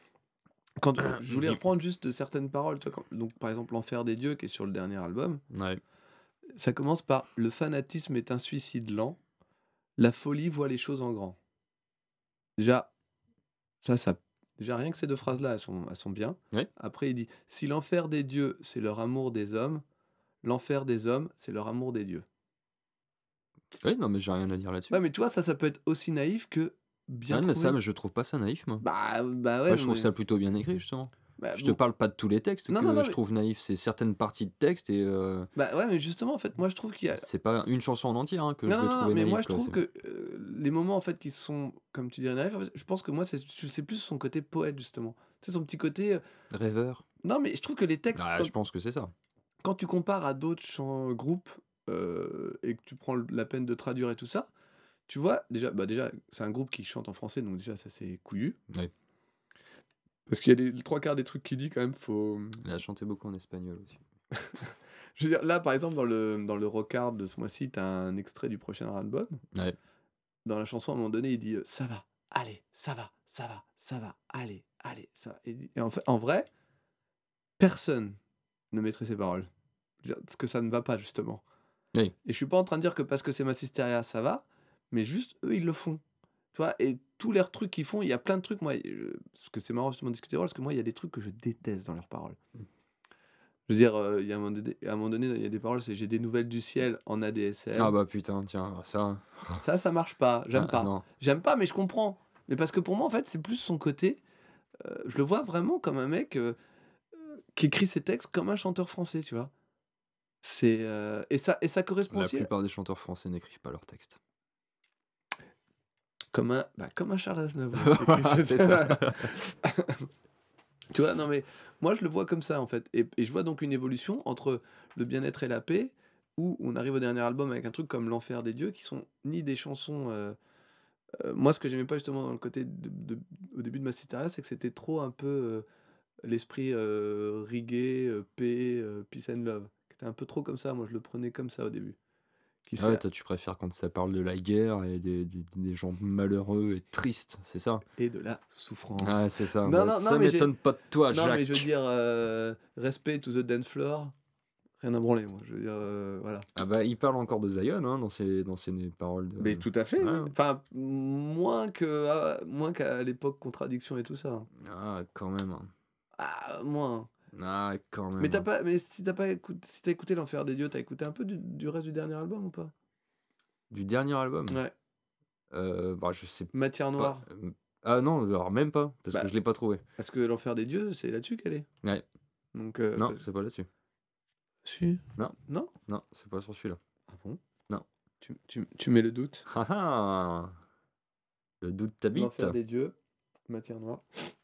Quand je voulais Oui, reprendre juste certaines paroles, tu vois? Donc par exemple, «L'enfer des dieux» qui est sur le dernier album, ouais, ça commence par: «Le fanatisme est un suicide lent, la folie voit les choses en grand». Déjà, ça déjà rien que ces 2 phrases-là, elles sont bien. ouais, Après il dit: «Si l'enfer des dieux, c'est leur amour des hommes, l'enfer des hommes, c'est leur amour des dieux». ouais, non, mais j'ai rien à dire Ouais, là-dessus. mais tu vois, ça peut être aussi naïf que bien Ouais, mais ça, trouvé. mais je trouve pas ça naïf, moi. Bah, ouais, Moi, je non trouve mais ça plutôt bien écrit, justement. bah, Je te parle pas de tous les textes non, non, que non, je mais trouve naïfs, c'est certaines parties de texte et bah, ouais, mais justement, en fait, moi, je trouve qu'il y a c'est pas une chanson en entière, hein, que non, je vais non, non, trouver mais moi, naïve, je quoi, trouve c'est que, les moments, en fait, qui sont, comme tu dirais, naïfs, en fait, je pense que moi, c'est plus son côté poète, justement. Tu sais, son petit côté, rêveur. non, mais je trouve que les textes, Ah, je pense que c'est ça. quand tu compares à d'autres groupes, et que tu prends la peine de traduire et tout ça, tu vois, déjà, c'est un groupe qui chante en français, donc déjà, ça, c'est couillu. Ouais, Parce qu'il y a les 3/4 des trucs qu'il dit, quand même, faut, il a chanté beaucoup en espagnol aussi. je veux dire, là, par exemple, dans le Rockard de ce mois-ci, tu un extrait du prochain album. Ouais. Dans la chanson, à un moment donné, il dit, «Ça va, allez, ça va, ça va, ça va, allez, allez, ça va» et en fait, en vrai, personne ne mettrait ces paroles. Je veux dire, parce que ça ne va pas, justement. Oui. Et je suis pas en train de dire que parce que c'est Massisteria, ça va, mais juste eux, ils le font. Tu vois? Et tous leurs trucs qu'ils font, il y a plein de trucs, moi, parce que c'est marrant justement de discuter de rôle, parce que moi, il y a des trucs que je déteste dans leurs paroles. Je veux dire, il y a un moment donné, il y a des paroles, c'est: «J'ai des nouvelles du ciel en Ah ADSL». bah putain, tiens, ça, Ça marche pas, j'aime ah pas. non. J'aime pas, mais je comprends. Mais parce que pour moi, en fait, c'est plus son côté, je le vois vraiment comme un mec, qui écrit ses textes comme un chanteur français, tu vois? Et ça correspond La aussi plupart des chanteurs français n'écrivent pas leurs textes. comme un Charles Aznavour qui écrit ses C'est ça. tu vois? Non, mais moi, je le vois comme ça, en fait et je vois donc une évolution entre Le bien-être et la paix, où on arrive au dernier album avec un truc comme L'enfer des dieux, qui sont ni des chansons, moi, ce que j'aimais pas justement dans le côté au début de Massisteria, c'est que c'était trop un peu, l'esprit, reggae, paix, peace and love. C'était un peu trop comme ça, moi je le prenais comme ça au début. Qui Ah ouais, c'est toi, tu préfères quand ça parle de la guerre et des gens malheureux et tristes, c'est ça? et de la souffrance. Ah, c'est ça. Non, Bah, non, non, ça mais j'ai m'étonne pas de toi, non, mais je veux Jacques. dire, respect to the dance floor, rien à branler moi, je veux dire, voilà. Ah bah, il parle encore de Zion, hein, dans ses paroles de Mais tout à fait, ouais, oui. hein. Enfin, moins qu'à l'époque Contradiction et tout ça, hein. Ah, quand même, hein. Ah, moins. Ah, quand Mais même, t'as hein. pas mais si t'as écouté L'Enfer des dieux, t'as écouté un peu du reste du dernier album ou pas? Du dernier album? Ouais. Bah, je sais Matière pas, noire. ah non, alors même pas, parce que Bah, je l'ai pas trouvé. parce que L'Enfer des dieux, c'est là-dessus qu'elle est. Ouais, Donc, non, c'est pas là-dessus. si? Non, Non? non, c'est pas sur celui-là. Ah bon? Non. Tu mets le doute. Ah ah! Le doute t'habite? L'enfer des dieux, matière noire.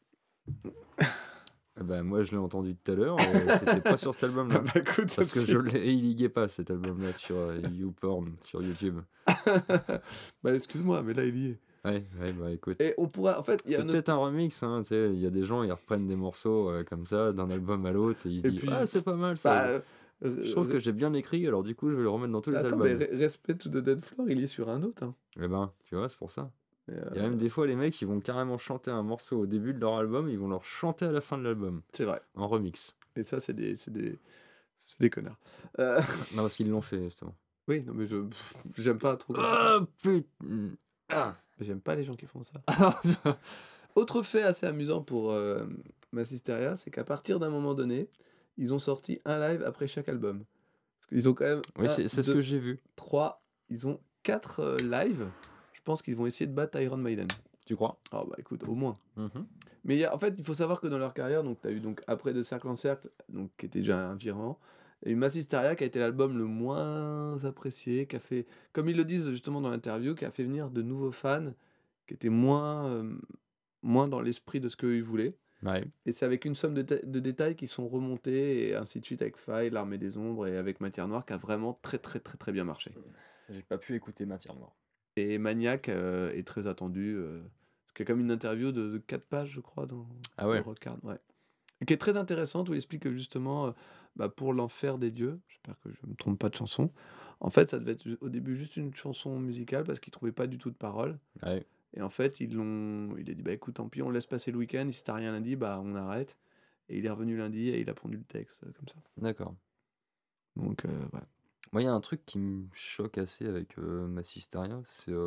Eh bah, moi, je l'ai entendu tout à l'heure et c'était pas sur cet Ah album-là. bah écoute, Parce que si. je l'ai il y est pas cet album-là sur, YouPorn, sur YouTube. Bah excuse-moi, mais là il y est. Ouais, ouais, bah, écoute. Et on pourra, en fait, il y a C'est un autre. peut-être un remix, hein, tu sais, il y a des gens, ils reprennent des morceaux, comme ça, d'un album à l'autre et ils se Et disent: «Ah, puis, c'est pas mal ça, bah, je trouve que j'ai bien écrit, alors du coup, je vais le remettre dans tous les attends, mais albums». Respect to the Dead Floor, il est sur un autre, hein. Eh ben, tu vois, c'est pour ça. Mais, Il y a même des fois, les mecs, ils vont carrément chanter un morceau au début de leur album, ils vont le chanter à la fin de l'album, c'est vrai. en remix. Et ça, c'est des connards. Non, parce qu'ils l'ont fait, justement. Oui, non, mais j'aime pas trop quand Ah put ah! j'aime pas les gens qui font ça. Autre fait assez amusant pour, Massisteria, c'est qu'à partir d'un moment donné, ils ont sorti un live après chaque album. Parce qu'ils ont quand même Oui, un, c'est ce que deux, j'ai vu. 3, ils ont 4 lives. Je pense qu'ils vont essayer de battre Iron Maiden. Tu crois? Ah bah écoute, au moins. Mhm. Mais en fait, il faut savoir que dans leur carrière, donc tu as eu donc après De Cercle en Cercle, donc qui était déjà un virant, et Mass Hysteria qui a été l'album le moins apprécié, qui a fait, comme ils le disent justement dans l'interview, qui a fait venir de nouveaux fans qui étaient moins dans l'esprit de ce qu'eux ils voulaient. Ouais. Et c'est avec une somme de détails qui sont remontés, et ainsi de suite avec Faille, L'Armée des Ombres et avec Matière Noire, qui a vraiment très très très très bien marché. J'ai pas pu écouter Matière Noire. Et Maniac est très attendu, parce qu'il y a comme une interview de 4 pages, je crois, dans Ah le ouais. Rockard, ouais. Et qui est très intéressante, où il explique que justement, pour l'enfer des dieux, j'espère que je me trompe pas de chanson, en fait, ça devait être au début juste une chanson musicale parce qu'ils trouvaient pas du tout de paroles. Ouais. Et en fait, il a dit, bah écoute, tant pis, on laisse passer le week-end, et si t'as rien lundi, bah on arrête. Et il est revenu lundi et il a pondu le texte, comme ça. D'accord. Donc, voilà. Moi, il y a un truc qui me choque assez avec Mass Hysteria,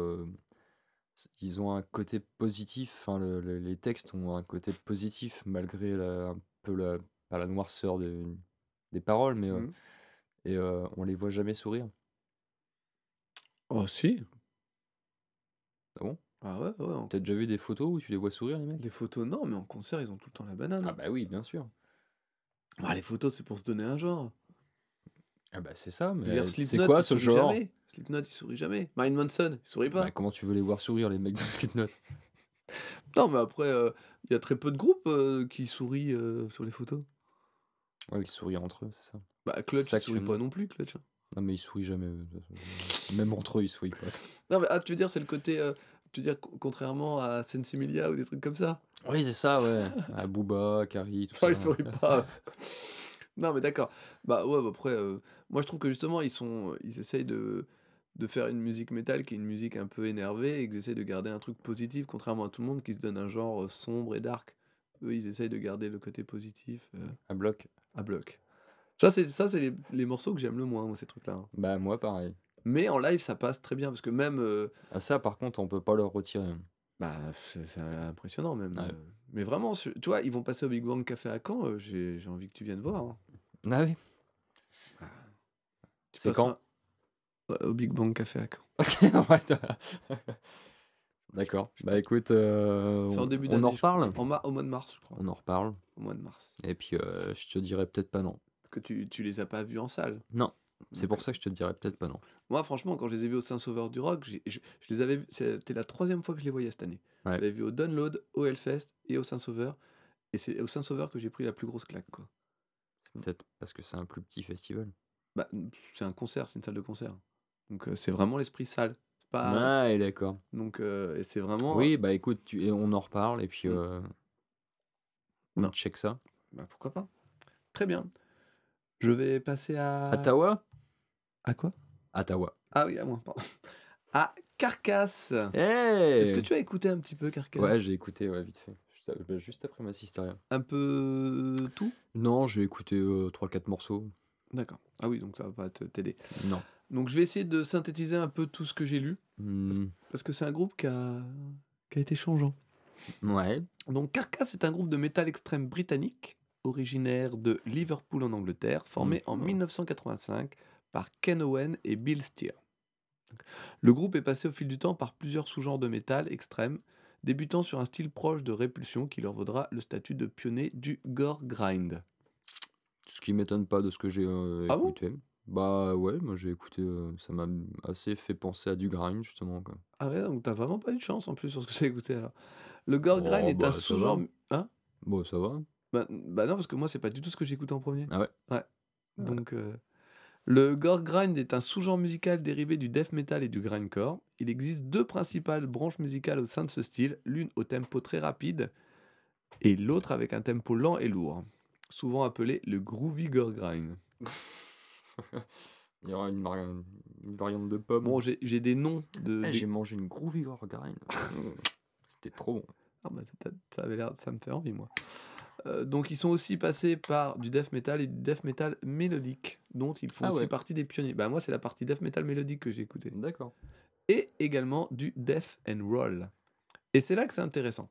ils ont un côté positif, enfin, les textes ont un côté positif malgré un peu pas la noirceur des paroles, mais Mhm. on les voit jamais sourire. Oh si. Ah bon? Ah ouais, ouais. T'as déjà vu des photos où tu les vois sourire, les mecs? Les photos, non, mais en concert, ils ont tout le temps la banane, Ah hein. bah oui, bien sûr. Ah, les photos, c'est pour se donner un genre. Ah bah c'est ça, Je veux dire, mais c'est Slipknot, quoi il ce sourit genre? jamais. Slipknot, il sourit jamais. Marilyn Manson, il sourit Bah pas. comment tu veux les voir sourire, les mecs de Slipknot? Non, mais après, il y a très peu de groupes qui sourient sur les photos. Ouais, ils sourient entre eux, c'est ça. Bah, C'est Clutch, il ça que tu sourit veux me pas dire. non plus, Clutch, hein. Non mais ils sourient jamais, même entre eux, ils sourient pas. Non, mais tu veux dire, c'est le côté. Tu veux dire, contrairement à Sensimilia ou des trucs comme ça. Oui, c'est ça, ouais. Ah, Booba, Carrie, tout Non, ça. ils sourient pas. Non, mais d'accord. Bah ouais, bah après, moi je trouve que justement, ils essayent de faire une musique métal qui est une musique un peu énervée, et qu'ils essayent de garder un truc positif, contrairement à tout le monde qui se donne un genre sombre et dark. Eux, ils essayent de garder le côté positif À bloc. à bloc. Ça, c'est les morceaux que j'aime le moins, moi, ces trucs-là, hein. Bah moi, pareil. Mais en live, ça passe très bien, parce que même. Ah ça, par contre, on peut pas leur retirer, hein. Bah, c'est impressionnant même. Ouais. Mais vraiment, tu vois, ils vont passer au Big Bang Café à Caen, j'ai envie que tu viennes voir, hein. Ah oui. Ah, tu C'est quand? passeras au Big Bang Café à Caen. Ouais, d'accord. Bah écoute, C'est en début on en d'année, je crois. reparle. Au mois de mars, je crois. On en reparle. Au mois de mars. Et puis je te dirai peut-être pas non. Parce que tu les as pas vus en salle. Non. C'est Donc, pour ça que je te dirai peut-être pas non. moi, franchement, quand je les ai vus au Saint-Sauveur du Rock, je les avais vus. C'était la 3e fois que je les voyais cette année. Je Ouais. l'avais vu au Download, au Hellfest et au Saint-Sauveur. Et c'est au Saint-Sauveur que j'ai pris la plus grosse claque, quoi. Peut-être parce que c'est un plus petit festival. Bah, c'est un concert, c'est une salle de concert. Donc, c'est vraiment l'esprit salle. C'est pas. Ah, et d'accord. Donc, et c'est vraiment. Oui, bah écoute, et on en reparle et puis Mm. on Non, check ça. bah pourquoi pas. Très bien. Je vais passer à. Ottawa? À quoi? Ottawa. Ah oui, à moi, pardon. À Carcasse. Est-ce que Hey! tu as écouté un petit peu Ouais, Carcasse? j'ai écouté, ouais, vite fait. Juste après Mass Hysteria. Un peu tout? Non, j'ai écouté 3-4 morceaux. D'accord. Ah oui, donc ça va pas t'aider. Non. Donc je vais essayer de synthétiser un peu tout ce que j'ai lu, Hmm, parce que c'est un groupe qui a été changeant. ouais. Donc Carcass est un groupe de métal extrême britannique, originaire de Liverpool en Angleterre, formé en Mhm. 1985 par Ken Owen et Bill Steer. Le groupe est passé au fil du temps par plusieurs sous-genres de métal extrême, débutant sur un style proche de Répulsion qui leur vaudra le statut de pionnier du gore grind. Ce qui m'étonne pas de ce que j'ai Ah bon? écouté. Bah ouais, moi j'ai écouté, ça m'a assez fait penser à du grind justement, quoi. Ah ouais, donc t'as vraiment pas eu de chance en plus sur ce que j'ai écouté alors. Le gore grind Oh est un bah ça va. sous-genre. Hein? Bon, ça va. Bah non, parce que moi c'est pas du tout ce que j'ai écouté en premier. Ah ouais? Ouais. Ouais. Donc le gore grind est un sous-genre musical dérivé du death metal et du grindcore. Il existe deux principales branches musicales au sein de ce style, l'une au tempo très rapide et l'autre avec un tempo lent et lourd, souvent appelé le groovy gore grind. Il y aura une variante de pomme. Bon, j'ai des noms de. J'ai mangé une groovy grind. C'était trop bon. Ah bah ça avait l'air, ça me fait envie moi. Donc ils sont aussi passés par du death metal et du death metal mélodique, dont ils font Ah aussi ouais. partie des pionniers. Bah moi c'est la partie death metal mélodique que j'ai écouté. D'accord. Et également du death and roll. Et c'est là que c'est intéressant.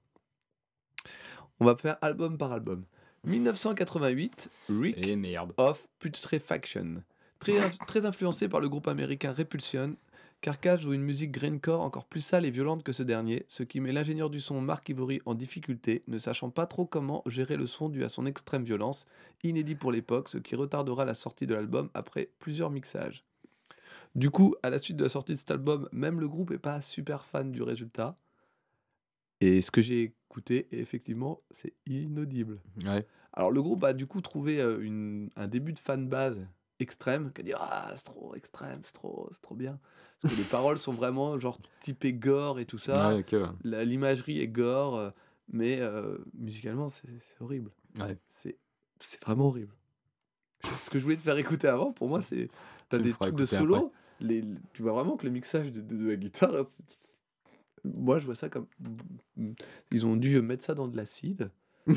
On va faire album par album. 1988, Rick Et merde. of Putrefaction. Très influencé par le groupe américain Repulsion, Carcass joue une musique grindcore encore plus sale et violente que ce dernier, ce qui met l'ingénieur du son Mark Ivory en difficulté, ne sachant pas trop comment gérer le son dû à son extrême violence, inédit pour l'époque, ce qui retardera la sortie de l'album après plusieurs mixages. Du coup, à la suite de la sortie de cet album, même le groupe est pas super fan du résultat, et ce que j'ai écouté, effectivement, c'est inaudible. Ouais. Alors le groupe a du coup trouvé un début de fanbase extrême, qui a dit ah c'est trop extrême, c'est trop bien. Parce que les paroles sont vraiment genre typées gore et tout ça, Ouais, OK, ouais. l'imagerie est gore, mais musicalement c'est horrible. Ouais, C'est c'est vraiment horrible. Ce que je voulais te faire écouter avant, pour moi c'est t'as tu me des feras trucs de écouter après. solo, tu vois vraiment que le mixage de la guitare, moi je vois ça comme ils ont dû mettre ça dans de l'acide.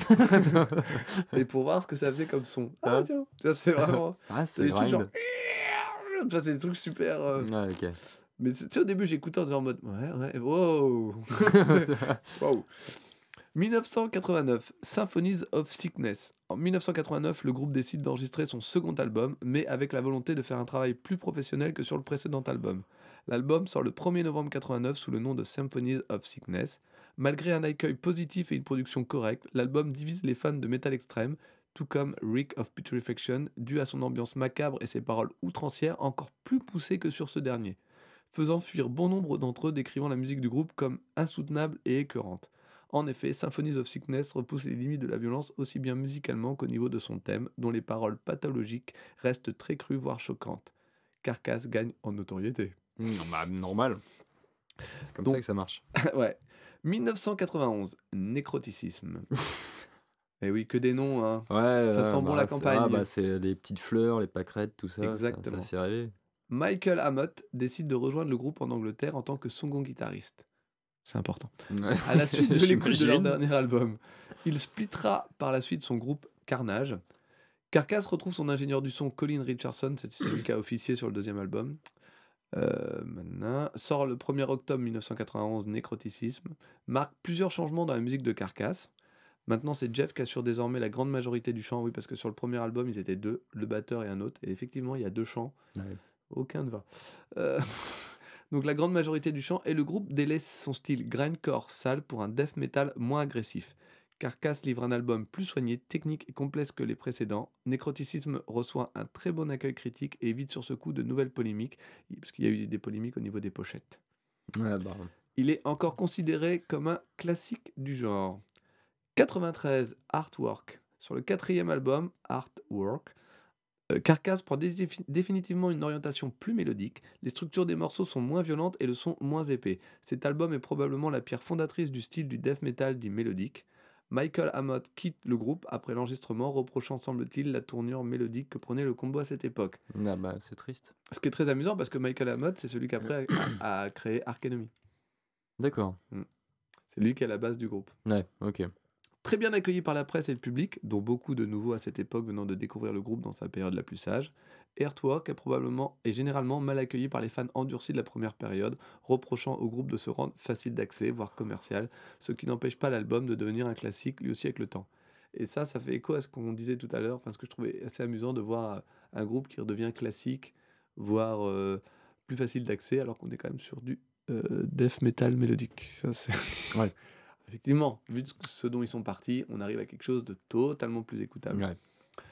Et pour voir ce que ça faisait comme son. Ah Hein? tiens, ça c'est vraiment. Ah, C'est c'est des trucs genre. grind. Ça c'est des trucs super. Ouais, OK. Mais tu sais, au début j'écoutais en disant en mode. Ouais, ouais, wow. Wow. 1989, Symphonies of Sickness. En 1989, le groupe décide d'enregistrer son second album, mais avec la volonté de faire un travail plus professionnel que sur le précédent album. L'album sort le 1er novembre 89 sous le nom de Symphonies of Sickness. Malgré un accueil positif et une production correcte, l'album divise les fans de metal extrême, tout comme Reek of Putrefaction, dû à son ambiance macabre et ses paroles outrancières encore plus poussées que sur ce dernier, faisant fuir bon nombre d'entre eux décrivant la musique du groupe comme insoutenable et écœurante. En effet, Symphonies of Sickness repousse les limites de la violence aussi bien musicalement qu'au niveau de son thème, dont les paroles pathologiques restent très crues voire choquantes. Carcass gagne en notoriété. Bah, normal. C'est comme ça Donc, que ça marche. ouais. 1991, nécroticisme. Eh oui, que des noms, hein. Ouais, Ça sent bon la campagne. c'est les petites fleurs, les pâquerettes, tout ça, ça Exactement. fait rêver. Michael Amott décide de rejoindre le groupe en Angleterre en tant que second guitariste. C'est important. Ouais, À la suite de l'écoute de leur j'imagine. dernier album, il splittera par la suite son groupe Carnage. Carcass retrouve son ingénieur du son Colin Richardson, c'est celui qui a officié sur le deuxième album. Maintenant, sort le 1er octobre 1991, Nécroticisme, marque plusieurs changements dans la musique de Carcass. Maintenant, c'est Jeff qui assure désormais la grande majorité du chant, oui, parce que sur le premier album, ils étaient deux, le batteur et un autre, et effectivement, il y a deux chants, Ouais. aucun ne va. Euh, Donc la grande majorité du chant, et le groupe délaisse son style grindcore sale pour un death metal moins agressif. Carcass livre un album plus soigné, technique et complexe que les précédents. Nécroticisme reçoit un très bon accueil critique et évite sur ce coup de nouvelles polémiques, parce qu'il y a eu des polémiques au niveau des pochettes. Ouais, bah, Il est encore considéré comme un classique du genre. 93, Artwork. Sur le quatrième album, Artwork, Carcass prend définitivement une orientation plus mélodique, les structures des morceaux sont moins violentes et le son moins épais. Cet album est probablement la pierre fondatrice du style du death metal dit mélodique. Michael Amott quitte le groupe après l'enregistrement, reprochant semble-t-il la tournure mélodique que prenait le combo à cette époque. ah bah, c'est triste. Ce qui est très amusant parce que Michael Amott, c'est celui qui après a créé Ark Enemy. D'accord. C'est lui qui est à la base du groupe. Ouais, OK. Très bien accueilli par la presse et le public, dont beaucoup de nouveaux à cette époque venant de découvrir le groupe dans sa période la plus sage, Earthwork est probablement et généralement mal accueilli par les fans endurcis de la première période, reprochant au groupe de se rendre facile d'accès, voire commercial, ce qui n'empêche pas l'album de devenir un classique lui aussi avec le temps. Et ça fait écho à ce qu'on disait tout à l'heure, enfin ce que je trouvais assez amusant de voir un groupe qui redevient classique, voire plus facile d'accès, alors qu'on est quand même sur du death metal mélodique. Ça, Ouais. Effectivement, vu ce dont ils sont partis, on arrive à quelque chose de totalement plus écoutable. Ouais.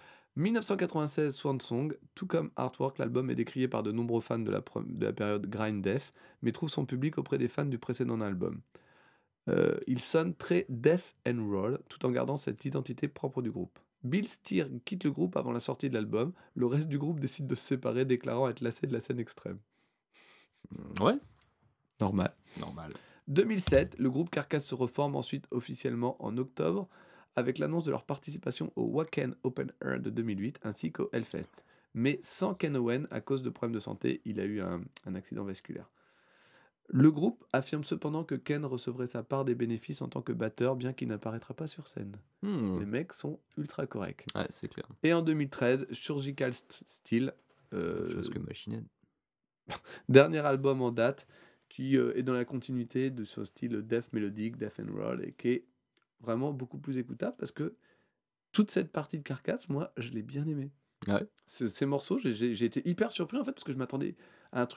1996, Swan Song, tout comme Artwork, l'album est décrié par de nombreux fans de la période Grind Death, mais trouve son public auprès des fans du précédent album. Il sonne très death and roll, tout en gardant cette identité propre du groupe. Bill Steer quitte le groupe avant la sortie de l'album, le reste du groupe décide de se séparer, déclarant être lassé de la scène extrême. Ouais, Normal. normal. 2007, le groupe Carcass se reforme ensuite officiellement en octobre avec l'annonce de leur participation au Wacken Open Air de 2008 ainsi qu'au Hellfest. Mais sans Ken Owen à cause de problèmes de santé, il a eu un accident vasculaire. Le groupe affirme cependant que Ken recevrait sa part des bénéfices en tant que batteur bien qu'il n'apparaîtra pas sur scène. Les mecs sont ultra corrects. Ouais, c'est clair. Et en 2013, Surgical Steel, Autre chose que Machinette. dernier album en date, qui est dans la continuité de ce style death mélodique, death and roll, et qui est vraiment beaucoup plus écoutable parce que toute cette partie de Carcass, moi, je l'ai bien aimé. Ouais. Ces morceaux, j'ai été hyper surpris en fait parce que je m'attendais à un truc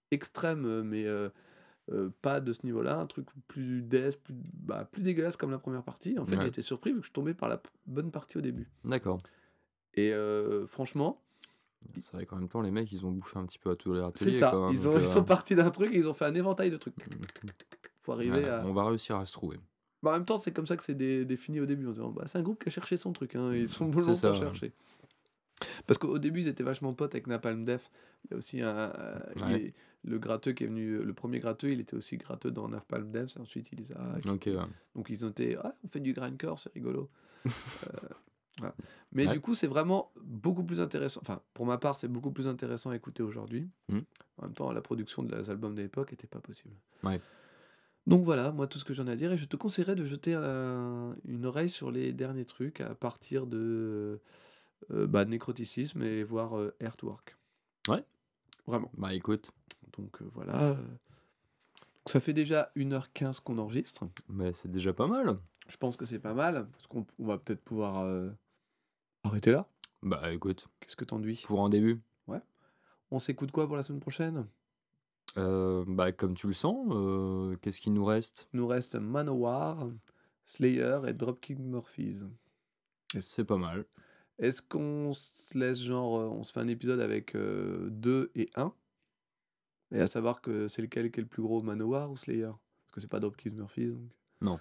extrême, mais pas de ce niveau-là, un truc plus death, plus dégueulasse comme la première partie. En fait, Ouais, j'étais surpris vu que je tombais par la bonne partie au début. d'accord. Et franchement, i C'est vrai qu'en même temps, les mecs, ils ont bouffé un petit peu à tous les c'est râteliers ça, quoi, hein, ils donc ont ils sont partis d'un truc et ils ont fait un éventail de trucs. mmh Faut ouais, arriver à on va réussir à se trouver. en même temps, c'est comme ça que c'est défini au début, en disant: «Bah, c'est un groupe qui a cherché son truc, hein, ils sont C'est longtemps ça, ouais. cherché». Parce qu'au début, ils étaient vachement potes avec Napalm Death. Il y a aussi Ouais, le gratteux qui est venu, le premier gratteux, il était aussi gratteux dans Napalm Death. Ensuite, il les a OK, quittés. ouais. Donc, ils ont été, ah, on fait du grindcore, c'est rigolo. Euh, voilà. Mais Ouais. du coup, c'est vraiment beaucoup plus intéressant. Enfin, pour ma part, c'est beaucoup plus intéressant à écouter aujourd'hui. Mmh. En même temps, la production des albums de l'époque n'était pas possible. Ouais. Donc voilà, moi, tout ce que j'en ai à dire. Et je te conseillerais de jeter une oreille sur les derniers trucs à partir de Nécroticisme et voir Earthwork. Ouais, Vraiment. bah, écoute, Donc voilà. Ça fait déjà 1h15 qu'on enregistre. bah, c'est déjà pas mal. Je pense que c'est pas mal, parce qu'on va peut-être pouvoir arrêter là. Bah, écoute, Qu'est-ce que t'en dis? pour un début, Ouais. On s'écoute quoi pour la semaine prochaine? bah, comme tu le sens, qu'est-ce qu'il nous reste? Il nous reste Manowar, Slayer et Dropkick Murphys. C'est Est-ce pas mal. est-ce qu'on se laisse genre, on se fait un épisode avec 2 et 1? Et à savoir que c'est lequel qui est le plus gros, Manowar ou Slayer? Parce que c'est pas Dropkick Murphys, donc. Non.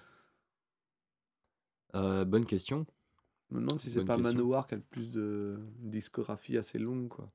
Bonne question, Je me demande si c'est bonne pas question. Manowar qui a le plus de une discographie assez longue, quoi.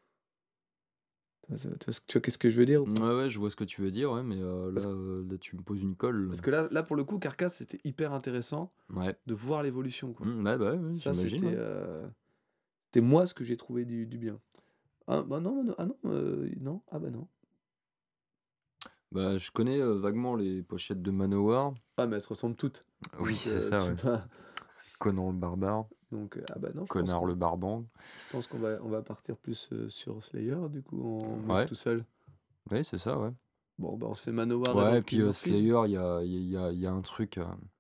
Tu vois qu'est-ce que je veux dire ou pas? Ouais, ouais, je vois ce que tu veux dire, ouais, mais Parce là, tu me poses une colle. parce que là, pour le coup, Carcass, c'était hyper intéressant Ouais. de voir l'évolution, quoi. Ouais, bah, ouais, ouais, Ça, j'imagine, ouais. c'était moi ce que j'ai trouvé du bien. Ah bah non, ah non, non, ah bah non. Bah, je connais, vaguement les pochettes de Manowar. Ah mais elles se ressemblent toutes. Oui, Donc c'est ça, ouais. c'est pas C'est Conan le barbare, ah bah non, Connard le barbant. je pense qu'on va partir plus, sur Slayer, du coup, en mode Ouais, tout seul. ouais, c'est ça, ouais. Bon, bah, on se fait Manowar et Ouais, et Dropkick puis, Murphys Slayer, il y a un truc,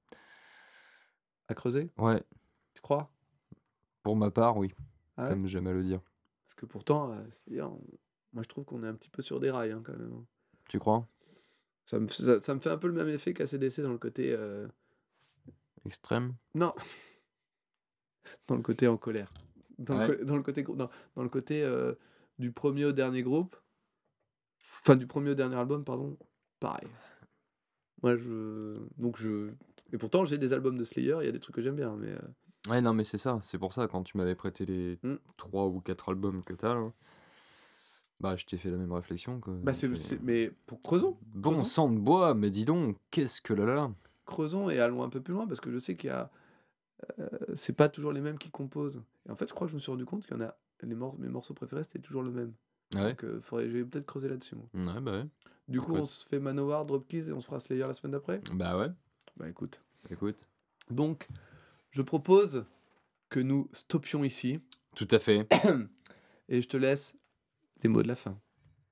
à creuser, ouais, tu crois? pour ma part, oui, Ah ouais? comme j'aime à le dire. Parce que pourtant, Slayer, moi je trouve qu'on est un petit peu sur des rails, hein, quand même, hein. Tu crois? Ça me fait un peu le même effet qu'ACDC dans le côté, Extrême? non, dans le côté en colère. Ouais, Dans le côté non, dans le côté, du premier au dernier groupe, enfin du premier au dernier album, pardon, pareil. Moi je et pourtant j'ai des albums de Slayer, il y a des trucs que j'aime bien, mais ouais, non, mais c'est ça, c'est pour ça, quand tu m'avais prêté les mmh, 3 ou 4 albums que t'as là, bah, je t'ai fait la même réflexion que bah, j'ai mais pour creusons, bon creusons, sang de bois, mais dis donc, qu'est-ce que là là! creusons et allons un peu plus loin parce que je sais qu'il y a, c'est pas toujours les mêmes qui composent et en fait, je crois que je me suis rendu compte qu'il y en a mes morceaux préférés, c'était toujours le même. Ah ouais? Donc je vais peut-être creuser là-dessus, moi. Ouais, bah, ouais, Du coup, on écoute. se fait Manowar, Dropkick et on se fera Slayer la semaine d'après? Bah, ouais, Bah, écoute. écoute. Donc, je propose que nous stoppions ici Tout à fait. et je te laisse les mots de la fin.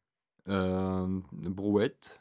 Brouette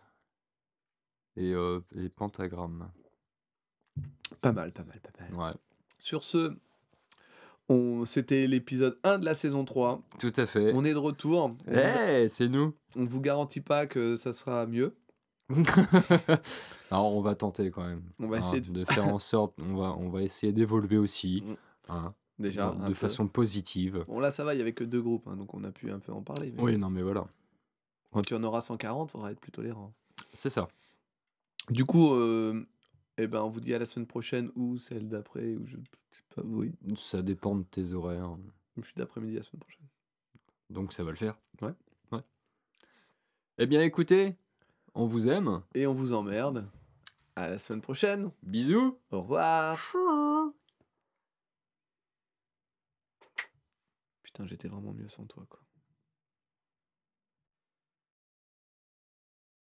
et pentagramme. Pas mal, pas mal, pas mal. Ouais, Sur ce, c'était l'épisode 1 de la saison 3. tout à fait. On est de retour. Eh, c'est nous! On vous garantit pas que ça sera mieux. Alors, on va tenter quand même, On va hein, essayer de de faire en sorte on va essayer d'évoluer aussi, Mmh, hein, déjà un de peu. façon positive. Bon là ça va, il y avait que 2 groupes, hein, donc on a pu un peu en parler, mais Oui, non, mais voilà, quand tu en auras 140, faudra être plus tolérant. c'est ça. Du coup, on vous dit à la semaine prochaine ou celle d'après ou je sais pas, oui. Ça dépend de tes horaires, Je suis d'après-midi la semaine prochaine. donc ça va le faire. Ouais. Ouais. Eh bien, écoutez, on vous aime. Et on vous emmerde. À la semaine prochaine. Bisous! Au revoir. Putain, j'étais vraiment mieux sans toi, quoi.